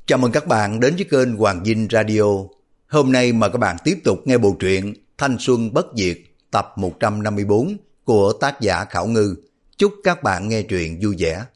Chào mừng các bạn đến với kênh Hoàng Vinh Radio. Hôm nay mời các bạn tiếp tục nghe bộ truyện Thanh Xuân Bất Diệt tập 154 của tác giả Khảo Ngư. Chúc các bạn nghe truyện vui vẻ.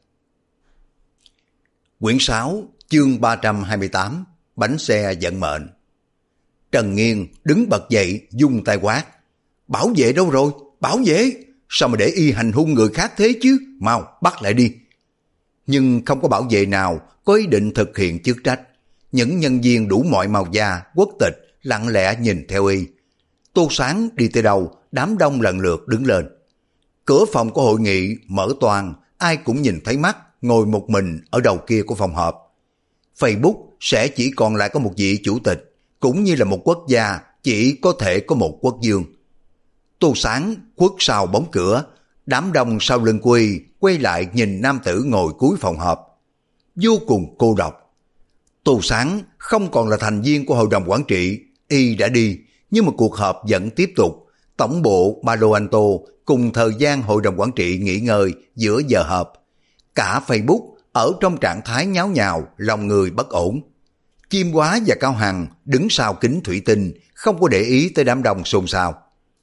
Quyển 6, chương 328, Bánh xe vận mệnh. Trần Nghiên đứng bật dậy, vung tay quát. Bảo vệ đâu rồi? Bảo vệ! Sao mà để y hành hung người khác thế chứ? Mau, bắt lại đi! Nhưng không có bảo vệ nào có ý định thực hiện chức trách. Những nhân viên đủ mọi màu da, quốc tịch lặng lẽ nhìn theo y. Tô Sáng đi tới đâu, đám đông lần lượt đứng lên. Cửa phòng của hội nghị mở toang, ai cũng nhìn thấy mắt ngồi một mình ở đầu kia của phòng họp. Facebook sẽ chỉ còn lại có một vị chủ tịch, cũng như là một quốc gia chỉ có thể có một quốc vương. Tô Sáng khuất sau bóng cửa, đám đông sau lưng của y quay lại nhìn nam tử ngồi cuối phòng họp. Vô cùng cô độc. Tô Sáng không còn là thành viên của hội đồng quản trị, y đã đi, nhưng mà cuộc họp vẫn tiếp tục. Tổng bộ Palo Alto cùng thời gian hội đồng quản trị nghỉ ngơi giữa giờ họp. Cả Facebook ở trong trạng thái nháo nhào, lòng người bất ổn. Kim Quá và Cao Hằng đứng sau kính thủy tinh, không có để ý tới đám đông xôn xao.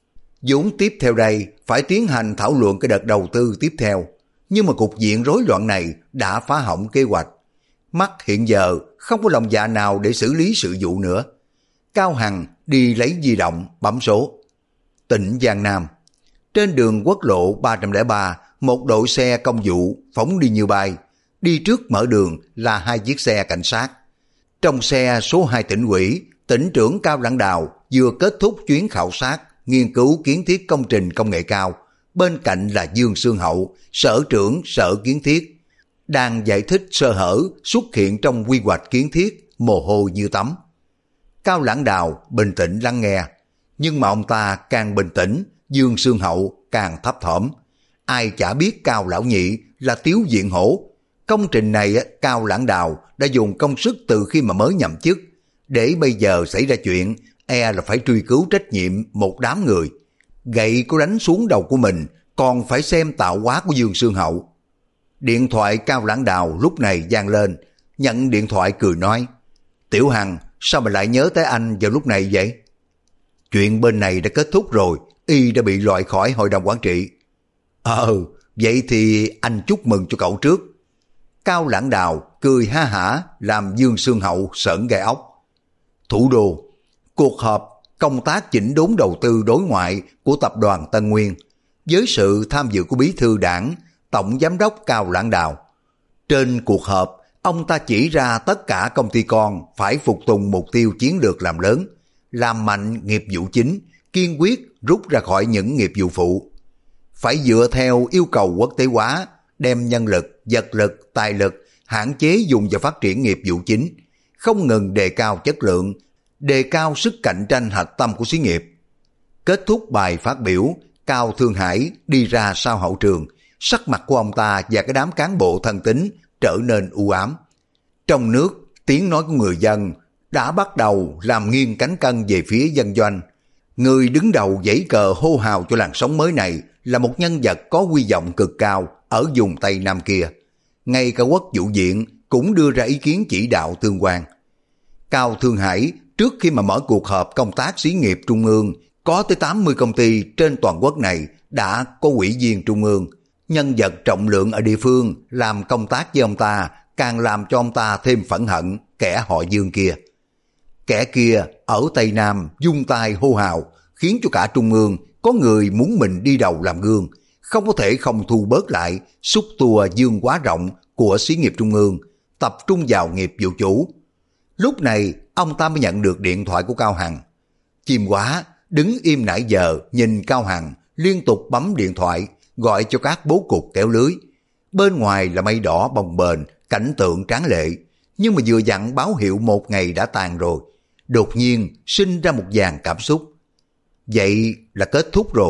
Vốn tiếp theo đây phải tiến hành thảo luận cái đợt đầu tư tiếp theo, nhưng mà cục diện rối loạn này đã phá hỏng kế hoạch. Mắt hiện giờ không có lòng dạ nào để xử lý sự vụ nữa. Cao Hằng đi lấy di động bấm số. Tỉnh Giang Nam. Trên đường quốc lộ 303, một đội xe công vụ phóng đi như bay. Đi trước mở đường là hai chiếc xe cảnh sát. Trong xe số 2 tỉnh ủy, tỉnh trưởng Cao Lãng Đào vừa kết thúc chuyến khảo sát, nghiên cứu kiến thiết công trình công nghệ cao. Bên cạnh là Dương Xương Hậu, sở trưởng sở kiến thiết. Đang giải thích sơ hở xuất hiện trong quy hoạch kiến thiết, mồ hôi như tắm. Cao Lãng Đào bình tĩnh lắng nghe, nhưng mà ông ta càng bình tĩnh, Dương Xương Hậu càng thấp thỏm. Ai chả biết Cao Lão Nhị là Tiếu Diện Hổ. Công trình này Cao Lãng Đào đã dùng công sức từ khi mà mới nhậm chức, để bây giờ xảy ra chuyện, là phải truy cứu trách nhiệm một đám người. Gậy có đánh xuống đầu của mình, còn phải xem tạo hóa của Dương Xương Hậu. Điện thoại Cao Lãng Đào lúc này vang lên, nhận điện thoại cười nói, Tiểu Hằng, sao mà lại nhớ tới anh vào lúc này vậy? Chuyện bên này đã kết thúc rồi, y đã bị loại khỏi hội đồng quản trị. Vậy thì anh chúc mừng cho cậu trước. Cao Lãng Đào cười ha hả làm Dương Xương Hậu sởn gai ốc. Thủ đô, cuộc họp công tác chỉnh đốn đầu tư đối ngoại của tập đoàn Tân Nguyên, với sự tham dự của bí thư đảng, tổng giám đốc Cao Lãng Đào. Trên cuộc họp, ông ta chỉ ra tất cả công ty con phải phục tùng mục tiêu chiến lược làm lớn, làm mạnh nghiệp vụ chính, kiên quyết rút ra khỏi những nghiệp vụ phụ. Phải dựa theo yêu cầu quốc tế hóa, đem nhân lực, vật lực, tài lực, hạn chế dùng vào phát triển nghiệp vụ chính, không ngừng đề cao chất lượng, đề cao sức cạnh tranh hạch tâm của xí nghiệp. Kết thúc bài phát biểu, Cao Thương Hải đi ra sau hậu trường, sắc mặt của ông ta và cái đám cán bộ thân tín trở nên u ám. Trong nước, tiếng nói của người dân đã bắt đầu làm nghiêng cánh cân về phía dân doanh. Người đứng đầu giãy cờ hô hào cho làn sóng mới này là một nhân vật có uy vọng cực cao ở vùng Tây Nam kia. Ngay cả Quốc vụ viện cũng đưa ra ý kiến chỉ đạo tương quan. Cao Thương Hải trước khi mà mở cuộc họp công tác xí nghiệp trung ương, có tới 80 công ty trên toàn quốc này đã có ủy viên trung ương. Nhân vật trọng lượng ở địa phương làm công tác với ông ta càng làm cho ông ta thêm phẫn hận kẻ họ Dương kia. Kẻ kia ở Tây Nam vung tay hô hào, khiến cho cả trung ương có người muốn mình đi đầu làm gương, không có thể không thu bớt lại xúc tua dương quá rộng của xí nghiệp trung ương, tập trung vào nghiệp vụ chủ. Lúc này ông ta mới nhận được điện thoại của Cao Hằng. Chim Quá đứng im nãy giờ nhìn Cao Hằng liên tục bấm điện thoại gọi cho các bố cục kéo lưới. Bên ngoài là mây đỏ bồng bềnh, cảnh tượng tráng lệ, nhưng mà vừa dặn báo hiệu một ngày đã tàn rồi, đột nhiên sinh ra một dàn cảm xúc. Vậy là kết thúc rồi.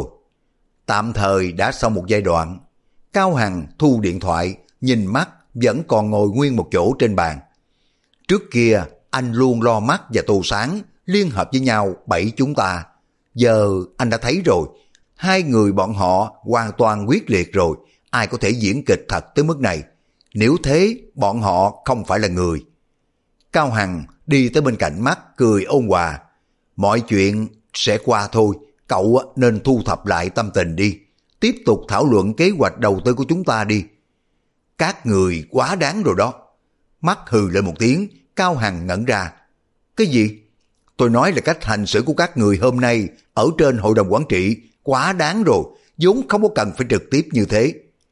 Tạm thời đã xong một giai đoạn. Cao Hằng thu điện thoại, nhìn mắt vẫn còn ngồi nguyên một chỗ trên bàn. Trước kia anh luôn lo Mắt và Tô Sáng liên hợp với nhau bẫy chúng ta. Giờ anh đã thấy rồi, hai người bọn họ hoàn toàn quyết liệt rồi, ai có thể diễn kịch thật tới mức này. Nếu thế, bọn họ không phải là người. Cao Hằng đi tới bên cạnh Mắt cười ôn hòa. Mọi chuyện sẽ qua thôi, cậu nên thu thập lại tâm tình đi. Tiếp tục thảo luận kế hoạch đầu tư của chúng ta đi. Các người quá đáng rồi đó. Mắt hừ lên một tiếng, Cao Hằng ngẩn ra. Cái gì? Tôi nói là cách hành xử của các người hôm nay ở trên hội đồng quản trị quá đáng rồi, vốn không có cần phải trực tiếp như thế.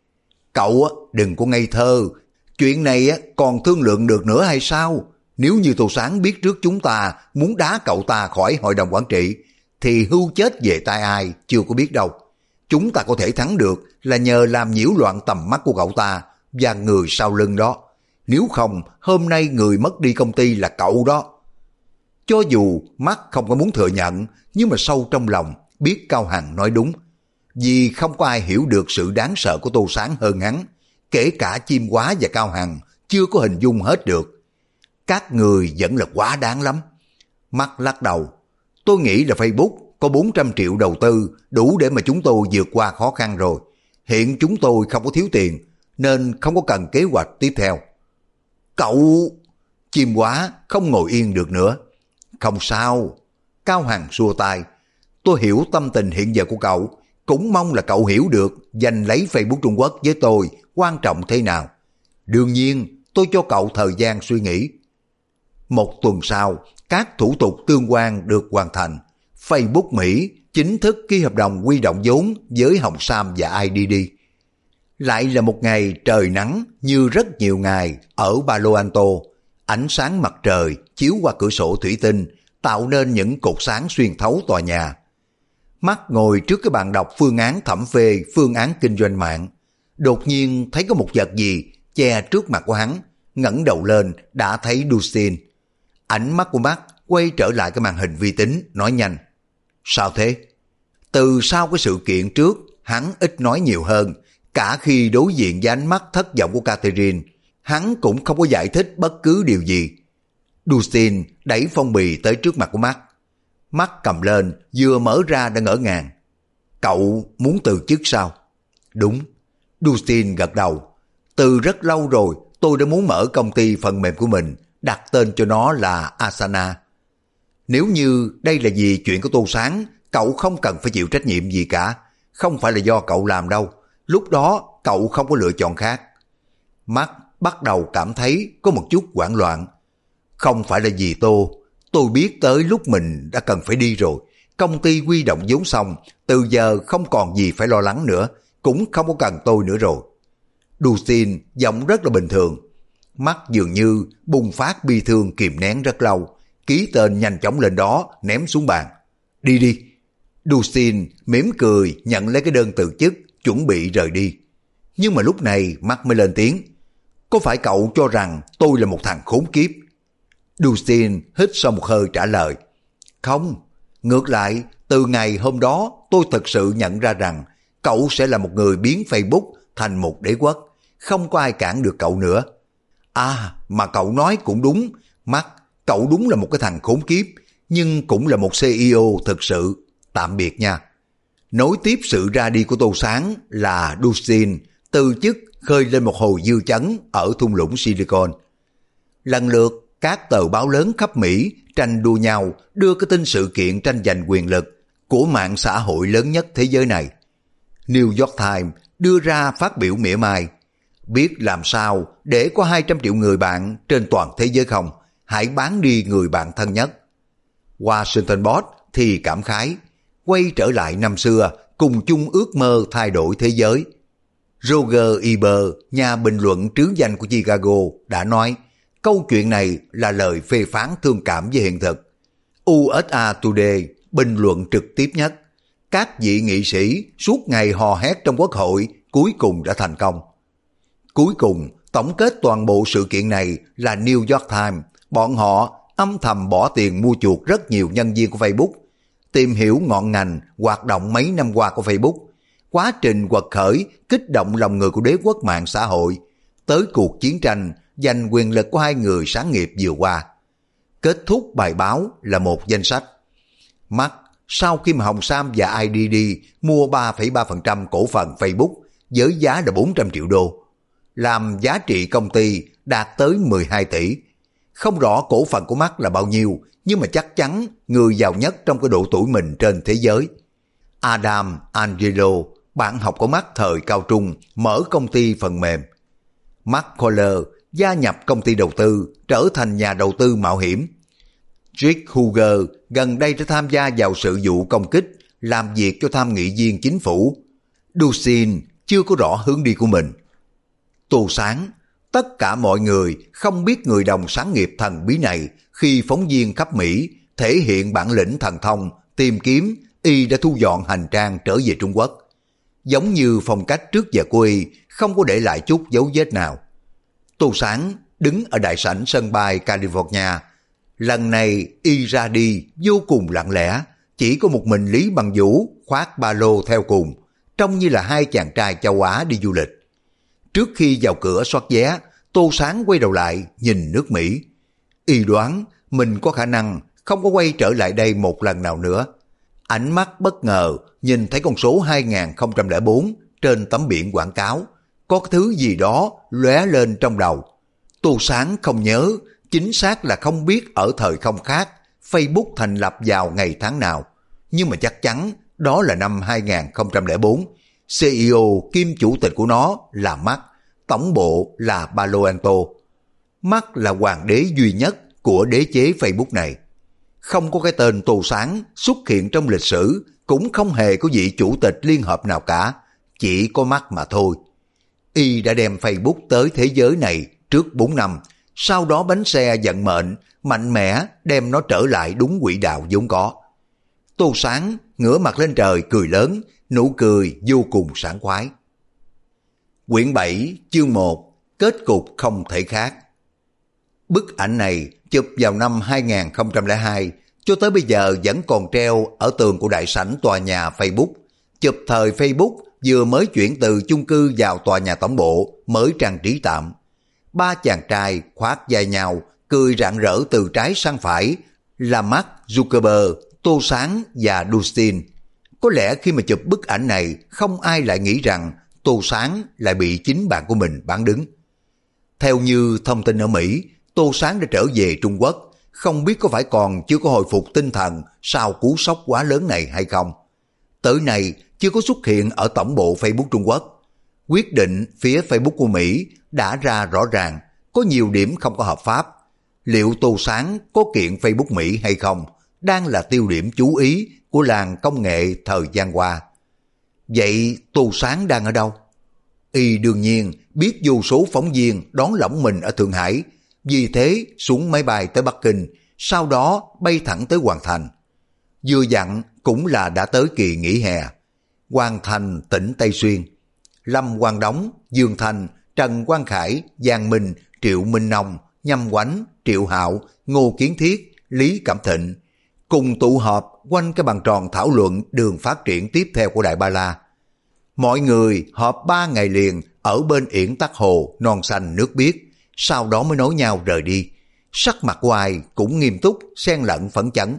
Cậu đừng có ngây thơ, chuyện này còn thương lượng được nữa hay sao? Nếu như Tô Sáng biết trước chúng ta muốn đá cậu ta khỏi hội đồng quản trị, thì hưu chết về tay ai chưa có biết đâu. Chúng ta có thể thắng được là nhờ làm nhiễu loạn tầm mắt của cậu ta và người sau lưng đó. Nếu không, hôm nay người mất đi công ty là cậu đó. Cho dù Mắt không có muốn thừa nhận, nhưng mà sâu trong lòng biết Cao Hằng nói đúng. Vì không có ai hiểu được sự đáng sợ của Tô Sáng hơn hắn, kể cả Chim Quá và Cao Hằng chưa có hình dung hết được. Các người vẫn là quá đáng lắm. Mắt lắc đầu. Tôi nghĩ là Facebook có 400 triệu đầu tư đủ để mà chúng tôi vượt qua khó khăn rồi. Hiện chúng tôi không có thiếu tiền, nên không có cần kế hoạch tiếp theo. Cậu... Chim Quá không ngồi yên được nữa. Không sao. Cao Hằng xua tay. Tôi hiểu tâm tình hiện giờ của cậu, cũng mong là cậu hiểu được giành lấy Facebook Trung Quốc với tôi quan trọng thế nào. Đương nhiên, tôi cho cậu thời gian suy nghĩ. Một tuần sau, các thủ tục tương quan được hoàn thành. Facebook Mỹ chính thức ký hợp đồng huy động vốn với Hồng Sam và IDD. Lại là một ngày trời nắng như rất nhiều ngày ở Palo Alto. Ánh sáng mặt trời chiếu qua cửa sổ thủy tinh tạo nên những cột sáng xuyên thấu tòa nhà. Mắt ngồi trước cái bàn đọc phương án thẩm phê phương án kinh doanh mạng. Đột nhiên thấy có một vật gì che trước mặt của hắn. Ngẩng đầu lên đã thấy Dustin. Ánh mắt của Mắt quay trở lại cái màn hình vi tính, nói nhanh. Sao thế? Từ sau cái sự kiện trước, hắn ít nói nhiều hơn. Cả khi đối diện với ánh mắt thất vọng của Catherine, hắn cũng không có giải thích bất cứ điều gì. Dustin đẩy phong bì tới trước mặt của Mắt. Mắt cầm lên, vừa mở ra đã ngỡ ngàng. Cậu muốn từ chức sao? Đúng. Dustin gật đầu. Từ rất lâu rồi, tôi đã muốn mở công ty phần mềm của mình, đặt tên cho nó là Asana. Nếu như đây là vì chuyện của Tô Sáng, cậu không cần phải chịu trách nhiệm gì cả. Không phải là do cậu làm đâu. Lúc đó cậu không có lựa chọn khác. Mắt bắt đầu cảm thấy có một chút hoảng loạn. Không phải là vì tôi biết tới lúc mình đã cần phải đi rồi. Công ty huy động vốn xong, từ giờ không còn gì phải lo lắng nữa, cũng không có cần tôi nữa rồi. Dustin giọng rất là bình thường. Mắt dường như bùng phát bi thương kìm nén rất lâu, ký tên nhanh chóng lên đó ném xuống bàn. Đi đi. Dustin mỉm cười nhận lấy cái đơn từ chức, chuẩn bị rời đi. Nhưng mà lúc này Mắt mới lên tiếng. Có phải cậu cho rằng tôi là một thằng khốn kiếp? Dustin hít sâu một hơi trả lời. Không, ngược lại, từ ngày hôm đó tôi thật sự nhận ra rằng cậu sẽ là một người biến Facebook thành một đế quốc. Không có ai cản được cậu nữa. À, mà cậu nói cũng đúng. Mắt, cậu đúng là một cái thằng khốn kiếp, nhưng cũng là một CEO thực sự. Tạm biệt nha. Nối tiếp sự ra đi của Tô Sáng là Dustin từ chức khơi lên một hồi dư chấn ở thung lũng Silicon. Lần lượt, các tờ báo lớn khắp Mỹ tranh đua nhau đưa cái tin sự kiện tranh giành quyền lực của mạng xã hội lớn nhất thế giới này. New York Times đưa ra phát biểu mỉa mai. Biết làm sao để có 200 triệu người bạn trên toàn thế giới không? Hãy bán đi người bạn thân nhất. Washington Post thì cảm khái. Quay trở lại năm xưa, cùng chung ước mơ thay đổi thế giới. Roger Ebert, nhà bình luận trứ danh của Chicago, đã nói câu chuyện này là lời phê phán thương cảm với hiện thực. USA Today bình luận trực tiếp nhất. Các vị nghị sĩ suốt ngày hò hét trong quốc hội cuối cùng đã thành công. Cuối cùng, tổng kết toàn bộ sự kiện này là New York Times. Bọn họ âm thầm bỏ tiền mua chuộc rất nhiều nhân viên của Facebook, tìm hiểu ngọn ngành hoạt động mấy năm qua của Facebook, quá trình quật khởi kích động lòng người của đế quốc mạng xã hội, tới cuộc chiến tranh giành quyền lực của hai người sáng nghiệp vừa qua. Kết thúc bài báo là một danh sách. Mắt, sau khi mà Hồng Sam và IDD mua 3,3% cổ phần Facebook với giá là 400 triệu đô, làm giá trị công ty đạt tới 12 tỷ. Không rõ cổ phần của Mark là bao nhiêu, nhưng mà chắc chắn người giàu nhất trong cái độ tuổi mình trên thế giới. Adam Angelo, bạn học của Mark thời cao trung, mở công ty phần mềm. Mark Kohler gia nhập công ty đầu tư, trở thành nhà đầu tư mạo hiểm. Rick Huger gần đây đã tham gia vào sự vụ công kích, làm việc cho tham nghị viên chính phủ. Dustin chưa có rõ hướng đi của mình. Tô Sáng, tất cả mọi người không biết người đồng sáng nghiệp thần bí này khi phóng viên khắp Mỹ thể hiện bản lĩnh thần thông tìm kiếm, y đã thu dọn hành trang trở về Trung Quốc. Giống như phong cách trước giờ của y, không có để lại chút dấu vết nào. Tô Sáng đứng ở đại sảnh sân bay California. Lần này y ra đi vô cùng lặng lẽ, chỉ có một mình Lý Bằng Vũ khoác ba lô theo cùng, trông như là hai chàng trai châu Á đi du lịch. Trước khi vào cửa soát vé, Tô Sáng quay đầu lại nhìn nước Mỹ. Y đoán mình có khả năng không có quay trở lại đây một lần nào nữa. Ánh mắt bất ngờ nhìn thấy con số 2004 trên tấm biển quảng cáo. Có cái thứ gì đó lóe lên trong đầu. Tô Sáng không nhớ, chính xác là không biết ở thời không khác Facebook thành lập vào ngày tháng nào. Nhưng mà chắc chắn đó là năm 2004. CEO kiêm chủ tịch của nó là Mark, tổng bộ là Palo Alto. Mark là hoàng đế duy nhất của đế chế Facebook này. Không có cái tên Tô Sáng xuất hiện trong lịch sử, cũng không hề có vị chủ tịch liên hợp nào cả, chỉ có Mark mà thôi. Y đã đem Facebook tới thế giới này trước 4 năm, sau đó bánh xe vận mệnh mạnh mẽ đem nó trở lại đúng quỹ đạo vốn có. Tô Sáng ngửa mặt lên trời cười lớn, nụ cười vô cùng sảng khoái. Quyển 7 chương 1 kết cục không thể khác. Bức ảnh này chụp vào năm 2002, cho tới bây giờ vẫn còn treo ở tường của đại sảnh tòa nhà Facebook. Chụp thời Facebook vừa mới chuyển từ chung cư vào tòa nhà tổng bộ mới trang trí tạm. Ba chàng trai khoác vai nhau, cười rạng rỡ từ trái sang phải là Mark Zuckerberg, Tô Sáng và Dustin. Có lẽ khi mà chụp bức ảnh này, không ai lại nghĩ rằng Tô Sáng lại bị chính bạn của mình bán đứng. Theo như thông tin ở Mỹ, Tô Sáng đã trở về Trung Quốc, không biết có phải còn chưa có hồi phục tinh thần sau cú sốc quá lớn này hay không. Tới nay chưa có xuất hiện ở tổng bộ Facebook Trung Quốc. Quyết định phía Facebook của Mỹ đã ra rõ ràng, có nhiều điểm không có hợp pháp. Liệu Tô Sáng có kiện Facebook Mỹ hay không, đang là tiêu điểm chú ý của làng công nghệ thời gian qua. Vậy Tô Sáng đang ở đâu? Y đương nhiên biết vô số phóng viên đón lõng mình ở Thượng Hải, vì thế xuống máy bay tới Bắc Kinh, sau đó bay thẳng tới Hoàng Thành. Vừa dặn cũng là đã tới kỳ nghỉ hè. Hoàng Thành tỉnh Tây Xuyên, Lâm Quang Đống, Dương Thành, Trần Quang Khải, Giang Minh, Triệu Minh Nông, Nhâm Quánh, Triệu Hạo, Ngô Kiến Thiết, Lý Cẩm Thịnh cùng tụ họp quanh cái bàn tròn thảo luận đường phát triển tiếp theo của Đại Ba La. Mọi người họp 3 ngày liền ở bên yển Tắc Hồ non xanh nước biếc, sau đó mới nối nhau rời đi. Sắc mặt Hoài cũng nghiêm túc, xen lẫn phấn chấn.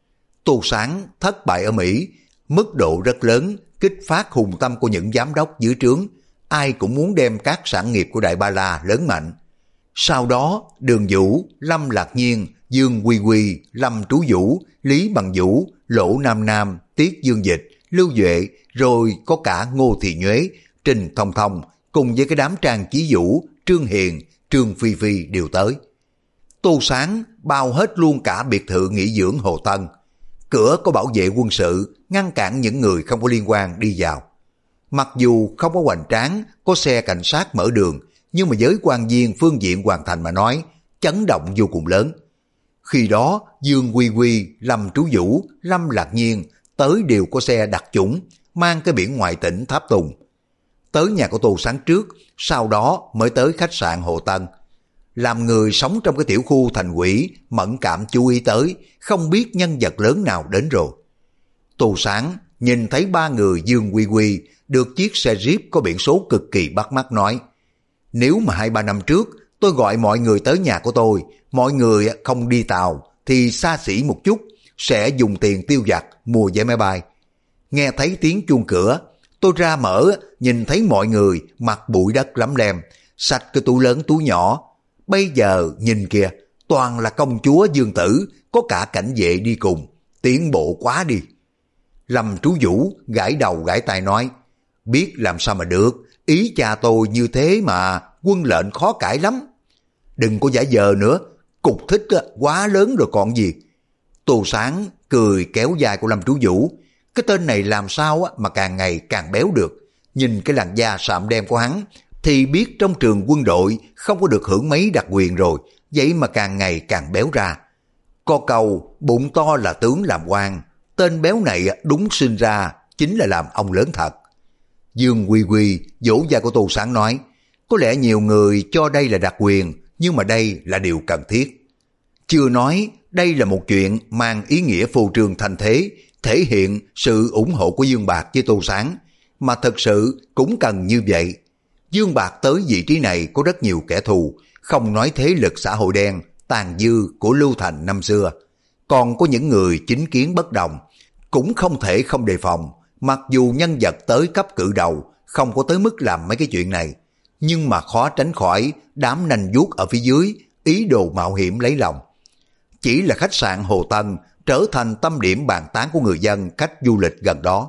Tô Sáng thất bại ở Mỹ, mức độ rất lớn, kích phát hùng tâm của những giám đốc dưới trướng. Ai cũng muốn đem các sản nghiệp của Đại Ba La lớn mạnh. Sau đó Đường Vũ, Lâm Lạc Nhiên, Dương Quy Quy, Lâm Trú Vũ, Lý Bằng Vũ, Lỗ Nam Nam, Tiết Dương Dịch, Lưu Duệ, rồi có cả Ngô Thị Nhuế, Trình Thông Thông cùng với cái đám Trang Chí Vũ, Trương Hiền, Trương Phi Phi đều tới. Tô Sáng bao hết luôn cả biệt thự nghỉ dưỡng Hồ Tân. Cửa có bảo vệ quân sự ngăn cản những người không có liên quan đi vào. Mặc dù không có hoành tráng, có xe cảnh sát mở đường, nhưng mà với quan viên phương diện Hoàng Thành mà nói, chấn động vô cùng lớn. Khi đó, Dương Quy Quy, Lâm Trú Vũ, Lâm Lạc Nhiên tới đều có xe đặc chủng, mang cái biển ngoại tỉnh Tháp Tùng. Tới nhà của Tô Sáng trước, sau đó mới tới khách sạn Hồ Tân. Làm người sống trong cái tiểu khu thành quỷ, mẫn cảm chú ý tới, không biết nhân vật lớn nào đến rồi. Tô Sáng nhìn thấy 3 người Dương Quy Quy được chiếc xe Jeep có biển số cực kỳ bắt mắt nói: nếu mà 2-3 năm trước tôi gọi mọi người tới nhà của tôi, mọi người không đi tàu thì xa xỉ một chút, sẽ dùng tiền tiêu vặt mua vé máy bay. Nghe thấy tiếng chuông cửa, tôi ra mở, nhìn thấy mọi người mặc bụi đất lấm lem, xách cái túi lớn túi nhỏ. Bây giờ nhìn kìa, toàn là công chúa dương tử, có cả cảnh vệ đi cùng, tiến bộ quá đi. Lâm Trú Vũ gãi đầu gãi tai nói, biết làm sao mà được, ý cha tôi như thế mà, quân lệnh khó cãi lắm. Đừng có giả vờ nữa, cục thích quá lớn rồi còn gì. Tô Sáng cười kéo vai của Lâm Trú Vũ, cái tên này làm sao mà càng ngày càng béo được. Nhìn cái làn da sạm đen của hắn thì biết trong trường quân đội không có được hưởng mấy đặc quyền rồi, vậy mà càng ngày càng béo ra. Có câu bụng to là tướng làm quan, tên béo này đúng sinh ra chính là làm ông lớn thật. Dương Quy Quy vỗ vai của Tô Sáng nói, có lẽ nhiều người cho đây là đặc quyền, nhưng mà đây là điều cần thiết. Chưa nói đây là một chuyện mang ý nghĩa phô trương thành thế, thể hiện sự ủng hộ của Dương Bạc với Tô Sáng, mà thật sự cũng cần như vậy. Dương Bạc tới vị trí này có rất nhiều kẻ thù, không nói thế lực xã hội đen, tàn dư của Lưu Thành năm xưa. Còn có những người chính kiến bất đồng, cũng không thể không đề phòng, mặc dù nhân vật tới cấp cự đầu, không có tới mức làm mấy cái chuyện này, nhưng mà khó tránh khỏi đám nanh vuốt ở phía dưới, ý đồ mạo hiểm lấy lòng. Chỉ là khách sạn Hồ Tân trở thành tâm điểm bàn tán của người dân khách du lịch gần đó.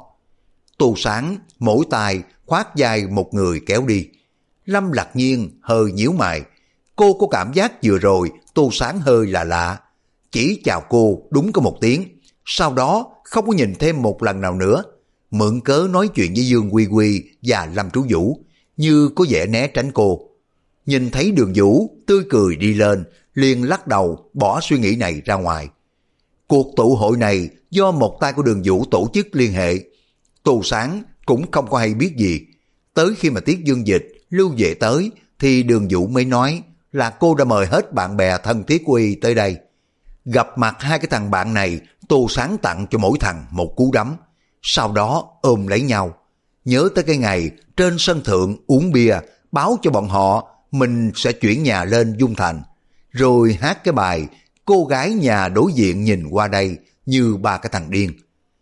Tô Sáng mỗi tay khoác vai một người kéo đi. Lâm Lạc Nhiên hơi nhíu mày, cô có cảm giác vừa rồi Tô Sáng hơi lạ lạ, chỉ chào cô đúng có một tiếng, sau đó không có nhìn thêm một lần nào nữa, mượn cớ nói chuyện với Dương Quy Quy và Lâm Trú Vũ, như có vẻ né tránh cô. Nhìn thấy Đường Vũ tươi cười đi lên, liền lắc đầu bỏ suy nghĩ này ra ngoài. Cuộc tụ hội này do một tay của Đường Vũ tổ chức liên hệ, Tô Sáng cũng không có hay biết gì. Tới khi mà Tiết Dương Dịch lưu về tới thì Đường Vũ mới nói là cô đã mời hết bạn bè thân thiết của y tới đây. Gặp mặt hai cái thằng bạn này, Tô Sáng tặng cho mỗi thằng một cú đấm, sau đó ôm lấy nhau. Nhớ tới cái ngày trên sân thượng uống bia, báo cho bọn họ mình sẽ chuyển nhà lên Dung Thành, rồi hát cái bài cô gái nhà đối diện nhìn qua đây như ba cái thằng điên.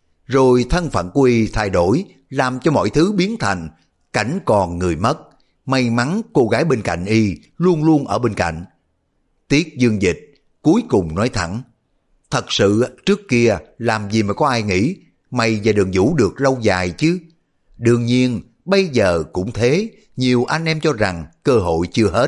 Rồi thân phận của y thay đổi, làm cho mọi thứ biến thành cảnh còn người mất. May mắn cô gái bên cạnh y luôn luôn ở bên cạnh. Tiết Dương Dịch cuối cùng nói thẳng, thật sự trước kia làm gì mà có ai nghĩ mày và Đường Vũ được lâu dài chứ. Đương nhiên bây giờ cũng thế, nhiều anh em cho rằng cơ hội chưa hết.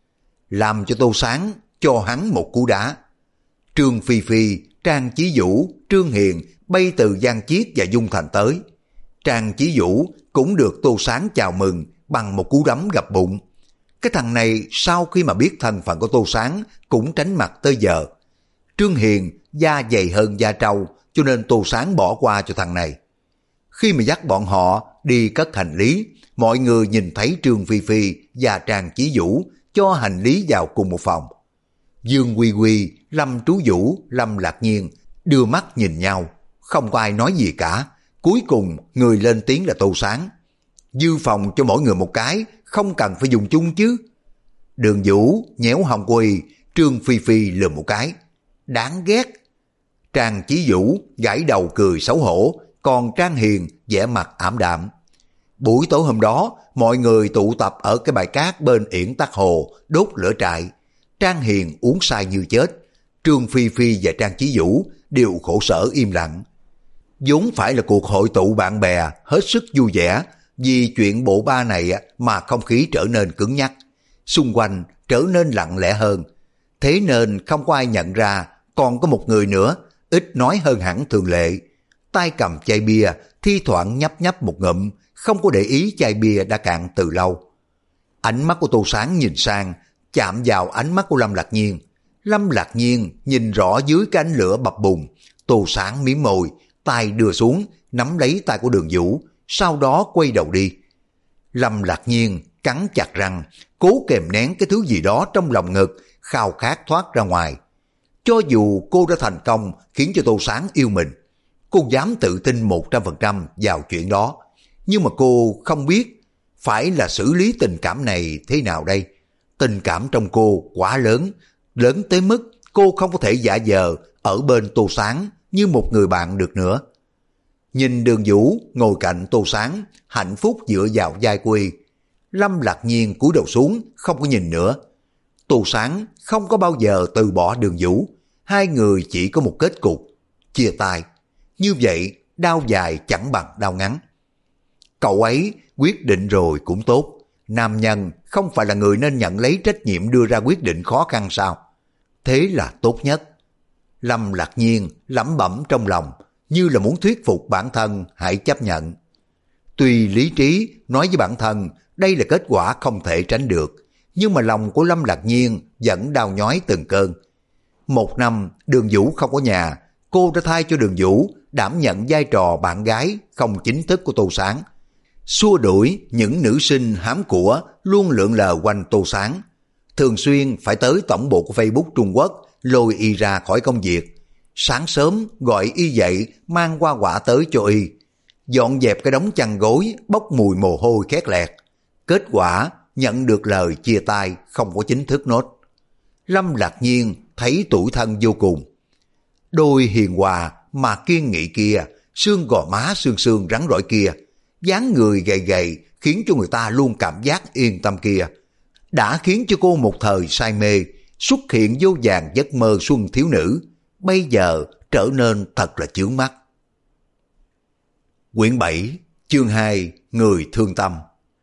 Làm cho Tô Sáng cho hắn một cú đá. Trương Phi Phi, Trang Chí Vũ, Trương Hiền bay từ Giang Chiết và Dung Thành tới. Trang Chí Vũ cũng được Tô Sáng chào mừng bằng một cú đấm gập bụng. Cái thằng này sau khi mà biết thân phận của Tô Sáng cũng tránh mặt tới giờ. Trương Hiền da dày hơn da trâu, cho nên Tô Sáng bỏ qua cho thằng này. Khi mà dắt bọn họ đi cất hành lý, mọi người nhìn thấy Trương Phi Phi và Trang Chí Vũ cho hành lý vào cùng một phòng. Dương Quy Quy, Lâm Trú Vũ, Lâm Lạc Nhiên đưa mắt nhìn nhau, không có ai nói gì cả. Cuối cùng người lên tiếng là Tô Sáng. Dư phòng cho mỗi người một cái, không cần phải dùng chung chứ. Đường Vũ nhéo hông Quy, Trương Phi Phi lườm một cái. Đáng ghét. Trang Chí Vũ gãi đầu cười xấu hổ, còn Trang Hiền vẻ mặt ảm đạm. Buổi tối hôm đó, mọi người tụ tập ở cái bãi cát bên Yển Tắc Hồ, đốt lửa trại. Trang Hiền uống say như chết. Trương Phi Phi và Trang Chí Vũ đều khổ sở im lặng. Vốn phải là cuộc hội tụ bạn bè hết sức vui vẻ, vì chuyện bộ ba này mà không khí trở nên cứng nhắc, xung quanh trở nên lặng lẽ hơn. Thế nên không có ai nhận ra còn có một người nữa, ít nói hơn hẳn thường lệ. Tay cầm chai bia, thi thoảng nhấp nhấp một ngụm, không có để ý chai bia đã cạn từ lâu. Ánh mắt của Tô Sáng nhìn sang, chạm vào ánh mắt của Lâm Lạc Nhiên. Lâm Lạc Nhiên nhìn rõ dưới cái ánh lửa bập bùng. Tô Sáng mím môi, tay đưa xuống, nắm lấy tay của Đường Vũ, sau đó quay đầu đi. Lâm Lạc Nhiên cắn chặt răng, cố kềm nén cái thứ gì đó trong lòng ngực, khao khát thoát ra ngoài. Cho dù cô đã thành công khiến cho Tô Sáng yêu mình, cô dám tự tin 100% vào chuyện đó, nhưng mà cô không biết phải là xử lý tình cảm này thế nào đây. Tình cảm trong cô quá lớn, lớn tới mức cô không có thể giả vờ ở bên Tô Sáng như một người bạn được nữa. Nhìn Đường Vũ ngồi cạnh Tô Sáng, hạnh phúc dựa vào vai Quy, Lâm Lạc Nhiên cúi đầu xuống, không có nhìn nữa. Tô Sáng không có bao giờ từ bỏ Đường Vũ, hai người chỉ có một kết cục, chia tay. Như vậy, đao dài chẳng bằng đao ngắn. Cậu ấy quyết định rồi cũng tốt, nam nhân không phải là người nên nhận lấy trách nhiệm đưa ra quyết định khó khăn sao? Thế là tốt nhất. Lâm Lạc Nhiên lẩm bẩm trong lòng, như là muốn thuyết phục bản thân hãy chấp nhận. Tuy lý trí nói với bản thân đây là kết quả không thể tránh được, nhưng mà lòng của Lâm Lạc Nhiên vẫn đau nhói từng cơn. Một năm Đường Vũ không có nhà, cô đã thay cho Đường Vũ đảm nhận vai trò bạn gái không chính thức của Tô Sáng, xua đuổi những nữ sinh hám của luôn lượn lờ quanh Tô Sáng. Thường xuyên phải tới tổng bộ của Facebook Trung Quốc lôi y ra khỏi công việc. Sáng sớm gọi y dậy mang hoa quả tới cho y, dọn dẹp cái đống chăn gối bốc mùi mồ hôi khét lẹt. Kết quả nhận được lời chia tay không có chính thức nốt. Lâm Lạc Nhiên thấy tủi thân vô cùng. Đôi hiền hòa mà kiên nghị kia, xương gò má xương xương rắn rỏi kia, dáng người gầy gầy khiến cho người ta luôn cảm giác yên tâm kia, đã khiến cho cô một thời say mê, xuất hiện vô vàn giấc mơ xuân thiếu nữ, bây giờ trở nên thật là chướng mắt. Quyển 7, chương 2, Người thương tâm.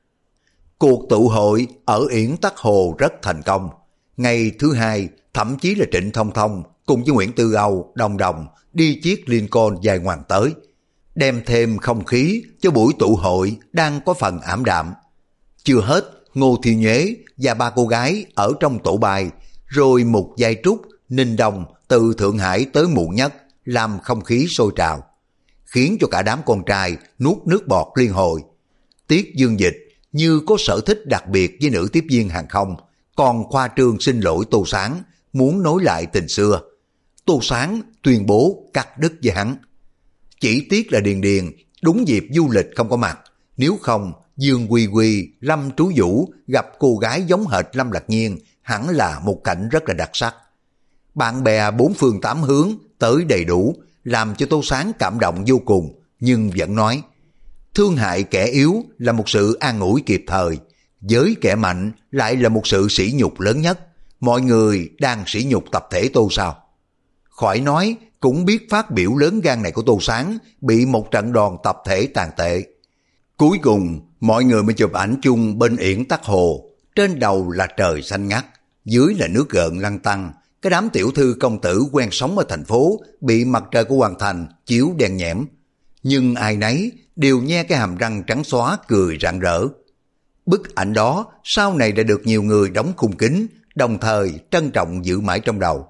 Cuộc tụ hội ở Yển Tắc Hồ rất thành công. Ngày thứ hai, thậm chí là Trịnh Thông Thông cùng với Nguyễn Tư Âu đồng đồng đi chiếc Lincoln dài ngoằng tới, đem thêm không khí cho buổi tụ hội đang có phần ảm đạm. Chưa hết, Ngô Thi Nhuế và ba cô gái ở trong tổ bài, rồi Mục Giai Trúc, Ninh Đông từ Thượng Hải tới muộn nhất, làm không khí sôi trào, khiến cho cả đám con trai nuốt nước bọt liên hồi. Tiết Dương Dịch như có sở thích đặc biệt với nữ tiếp viên hàng không, còn khoa trương xin lỗi Tô Sáng, muốn nối lại tình xưa. Tô Sáng tuyên bố cắt đứt với hắn. Chỉ tiếc là Điền Điền đúng dịp du lịch không có mặt, nếu không Dương Quy Quy, Lâm Trú Vũ gặp cô gái giống hệt Lâm Lạc Nhiên hẳn là một cảnh rất là đặc sắc. Bạn bè bốn phương tám hướng tới đầy đủ, làm cho Tô Sáng cảm động vô cùng, nhưng vẫn nói thương hại kẻ yếu là một sự an ủi kịp thời, với kẻ mạnh lại là một sự sỉ nhục lớn nhất. Mọi người đang sỉ nhục tập thể Tô sao? Khỏi nói cũng biết phát biểu lớn gan này của Tô Sáng bị một trận đòn tập thể tàn tệ. Cuối cùng mọi người mới chụp ảnh chung bên Yển Tắc Hồ, trên đầu là trời xanh ngắt, dưới là nước gợn lăn tăn. Cái đám tiểu thư công tử quen sống ở thành phố bị mặt trời của Hoàng Thành chiếu đen nhẽm, nhưng ai nấy đều nhe cái hàm răng trắng xóa cười rạng rỡ. Bức ảnh đó sau này đã được nhiều người đóng khung kính, đồng thời trân trọng giữ mãi trong đầu.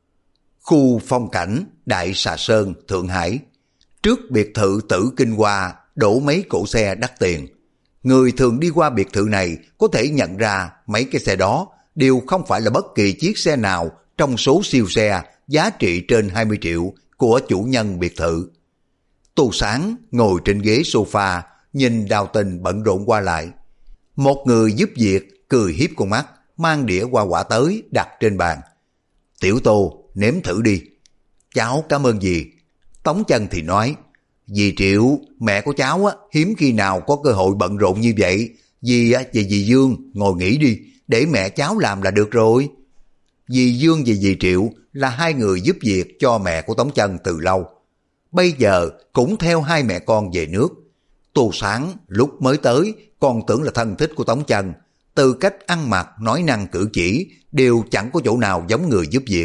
Khu phong cảnh Đại Xà Sơn, Thượng Hải. Trước biệt thự Tử Kinh Hoa đổ mấy cỗ xe đắt tiền. Người thường đi qua biệt thự này có thể nhận ra mấy cái xe đó đều không phải là bất kỳ chiếc xe nào trong số siêu xe giá trị trên 20 triệu của chủ nhân biệt thự. Tô Sáng ngồi trên ghế sofa, nhìn Đào Tình bận rộn qua lại. Một người giúp việc cười hiếp con mắt, mang đĩa hoa quả tới đặt trên bàn. Tiểu Tô, nếm thử đi. Cháu cảm ơn dì. Tống Chân thì nói, dì Triệu, mẹ của cháu hiếm khi nào có cơ hội bận rộn như vậy. Dì và dì Dương ngồi nghỉ đi, để mẹ cháu làm là được rồi. Dì Dương và dì Triệu là hai người giúp việc cho mẹ của Tống Chân từ lâu. Bây giờ cũng theo hai mẹ con về nước. Tô Sáng lúc mới tới còn tưởng là thân thích của Tống Chân, từ cách ăn mặc, nói năng cử chỉ đều chẳng có chỗ nào giống người giúp việc.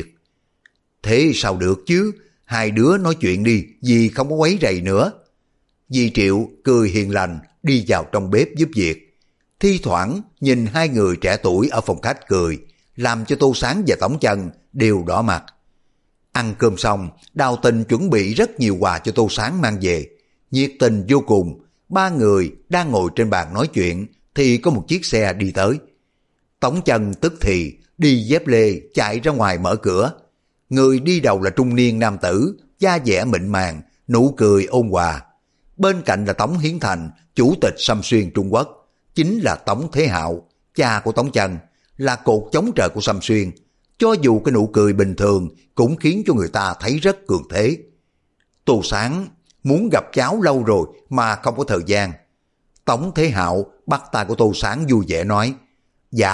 Thế sao được chứ, hai đứa nói chuyện đi, dì không có quấy rầy nữa. Dì Triệu cười hiền lành đi vào trong bếp giúp việc. Thi thoảng nhìn hai người trẻ tuổi ở phòng khách cười, làm cho Tô Sáng và Tống Chân đều đỏ mặt. Ăn cơm xong, Đào Tình chuẩn bị rất nhiều quà cho Tô Sáng mang về. Nhiệt tình vô cùng, ba người đang ngồi trên bàn nói chuyện thì có một chiếc xe đi tới. Tống Chân tức thì đi dép lê chạy ra ngoài mở cửa. Người đi đầu là trung niên nam tử, da dẻ mịn màng, nụ cười ôn hòa. Bên cạnh là Tống Hiến Thành, chủ tịch Sâm Xuyên Trung Quốc, chính là Tống Thế Hạo, cha của Tống Chân, là cột chống trợ của Sâm Xuyên. Cho dù cái nụ cười bình thường cũng khiến cho người ta thấy rất cường thế. Tô Sáng muốn gặp cháu lâu rồi mà không có thời gian. Tống Thế Hạo bắt tay của Tô Sáng vui vẻ nói, dạ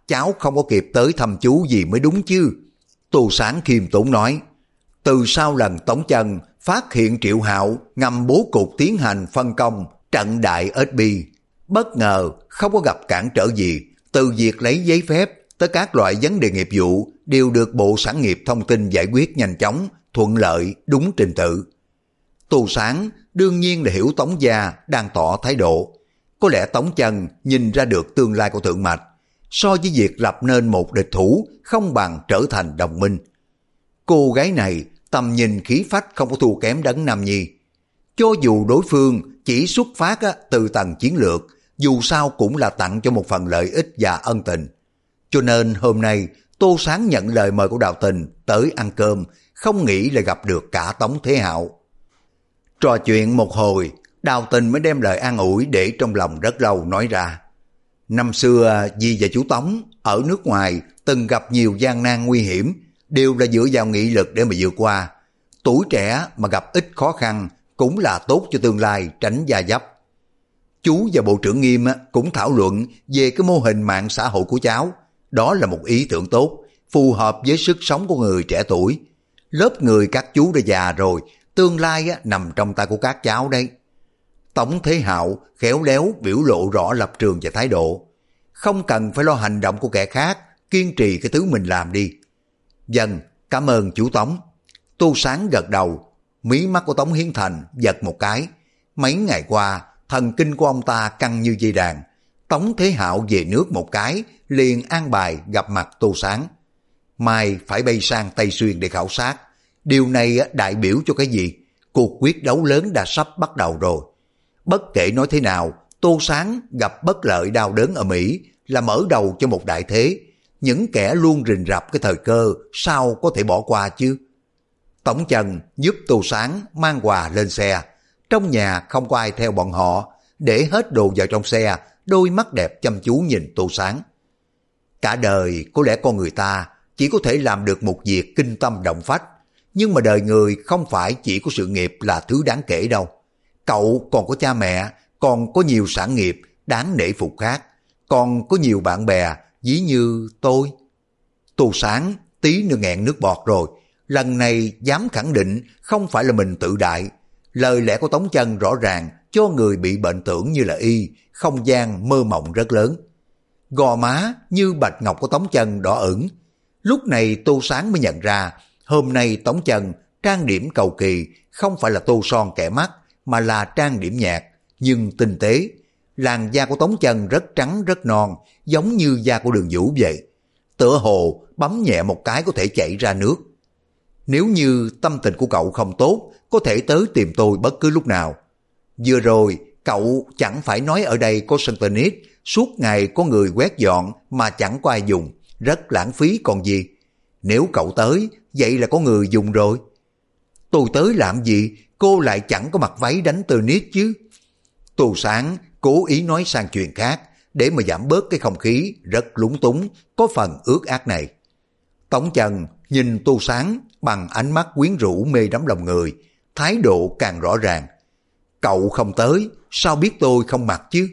cháu không có kịp tới thăm chú gì mới đúng chứ. Tô Sáng khiêm tốn nói. Từ sau lần Tống Chân phát hiện Triệu Hạo ngầm bố cục tiến hành phân công trận đại SB, bất ngờ không có gặp cản trở gì, từ việc lấy giấy phép tới các loại vấn đề nghiệp vụ đều được Bộ Sản nghiệp Thông tin giải quyết nhanh chóng, thuận lợi, đúng trình tự. Tô Sáng đương nhiên là hiểu Tống gia đang tỏ thái độ. Có lẽ Tống Chân nhìn ra được tương lai của Thượng Mạch, so với việc lập nên một địch thủ không bằng trở thành đồng minh. Cô gái này tầm nhìn khí phách không có thua kém Đấng Nam Nhi. Cho dù đối phương chỉ xuất phát từ tầng chiến lược, dù sao cũng là tặng cho một phần lợi ích và ân tình. Cho nên hôm nay Tô Sáng nhận lời mời của Đào Tình tới ăn cơm, không nghĩ là gặp được cả Tống Thế Hạo. Trò chuyện một hồi, Đào Tình mới đem lời an ủi để trong lòng rất lâu nói ra. Năm xưa dì và chú Tống ở nước ngoài từng gặp nhiều gian nan nguy hiểm, đều là dựa vào nghị lực để mà vượt qua. Tuổi trẻ mà gặp ít khó khăn cũng là tốt cho tương lai, tránh gia vấp. Chú và Bộ trưởng Nghiêm cũng thảo luận về cái mô hình mạng xã hội của cháu. Đó là một ý tưởng tốt, phù hợp với sức sống của người trẻ tuổi. Lớp người các chú đã già rồi, tương lai nằm trong tay của các cháu đây. Tống Thế Hạo khéo léo biểu lộ rõ lập trường và thái độ. Không cần phải lo hành động của kẻ khác, kiên trì cái thứ mình làm đi. Vâng, cảm ơn chú Tống. Tô Sáng gật đầu, mí mắt của Tống Hiến Thành giật một cái. Mấy ngày qua, thần kinh của ông ta căng như dây đàn. Tống Thế Hạo về nước một cái, liền an bài gặp mặt Tô Sáng. Mai phải bay sang Tây Xuyên để khảo sát. Điều này đại biểu cho cái gì? Cuộc quyết đấu lớn đã sắp bắt đầu rồi. Bất kể nói thế nào, Tô Sáng gặp bất lợi đau đớn ở Mỹ là mở đầu cho một đại thế. Những kẻ luôn rình rập cái thời cơ sao có thể bỏ qua chứ? Tống Chân giúp Tô Sáng mang quà lên xe. Trong nhà không có ai theo bọn họ, để hết đồ vào trong xe, đôi mắt đẹp chăm chú nhìn Tô Sáng. Cả đời có lẽ con người ta chỉ có thể làm được một việc kinh tâm động phách, nhưng mà đời người không phải chỉ có sự nghiệp là thứ đáng kể đâu. Cậu còn có cha mẹ, còn có nhiều sản nghiệp đáng nể phục khác, còn có nhiều bạn bè, ví như tôi. Tô Sáng tí nữa nghẹn nước bọt rồi, lần này dám khẳng định không phải là mình tự đại. Lời lẽ của Tống Chân rõ ràng cho người bị bệnh tưởng như là y, không gian mơ mộng rất lớn. Gò má như bạch ngọc của Tống Chân đỏ ửng. Lúc này Tô Sáng mới nhận ra, hôm nay Tống Chân trang điểm cầu kỳ, không phải là tô son kẻ mắt, mà là trang điểm nhạt, nhưng tinh tế. Làn da của Tống Chân rất trắng rất non, giống như da của Đường Vũ vậy. Tựa hồ bấm nhẹ một cái có thể chảy ra nước. Nếu như tâm tình của cậu không tốt, có thể tới tìm tôi bất cứ lúc nào. Vừa rồi, cậu chẳng phải nói ở đây có sân tennis, suốt ngày có người quét dọn mà chẳng có ai dùng, rất lãng phí còn gì. Nếu cậu tới, vậy là có người dùng rồi. Tôi tới làm gì, cô lại chẳng có mặc váy đánh tennis chứ. Tô Sáng cố ý nói sang chuyện khác, để mà giảm bớt cái không khí rất lúng túng, có phần ướt át này. Tống Chân nhìn Tô Sáng bằng ánh mắt quyến rũ mê đắm lòng người, thái độ càng rõ ràng. Cậu không tới, sao biết tôi không mặc chứ?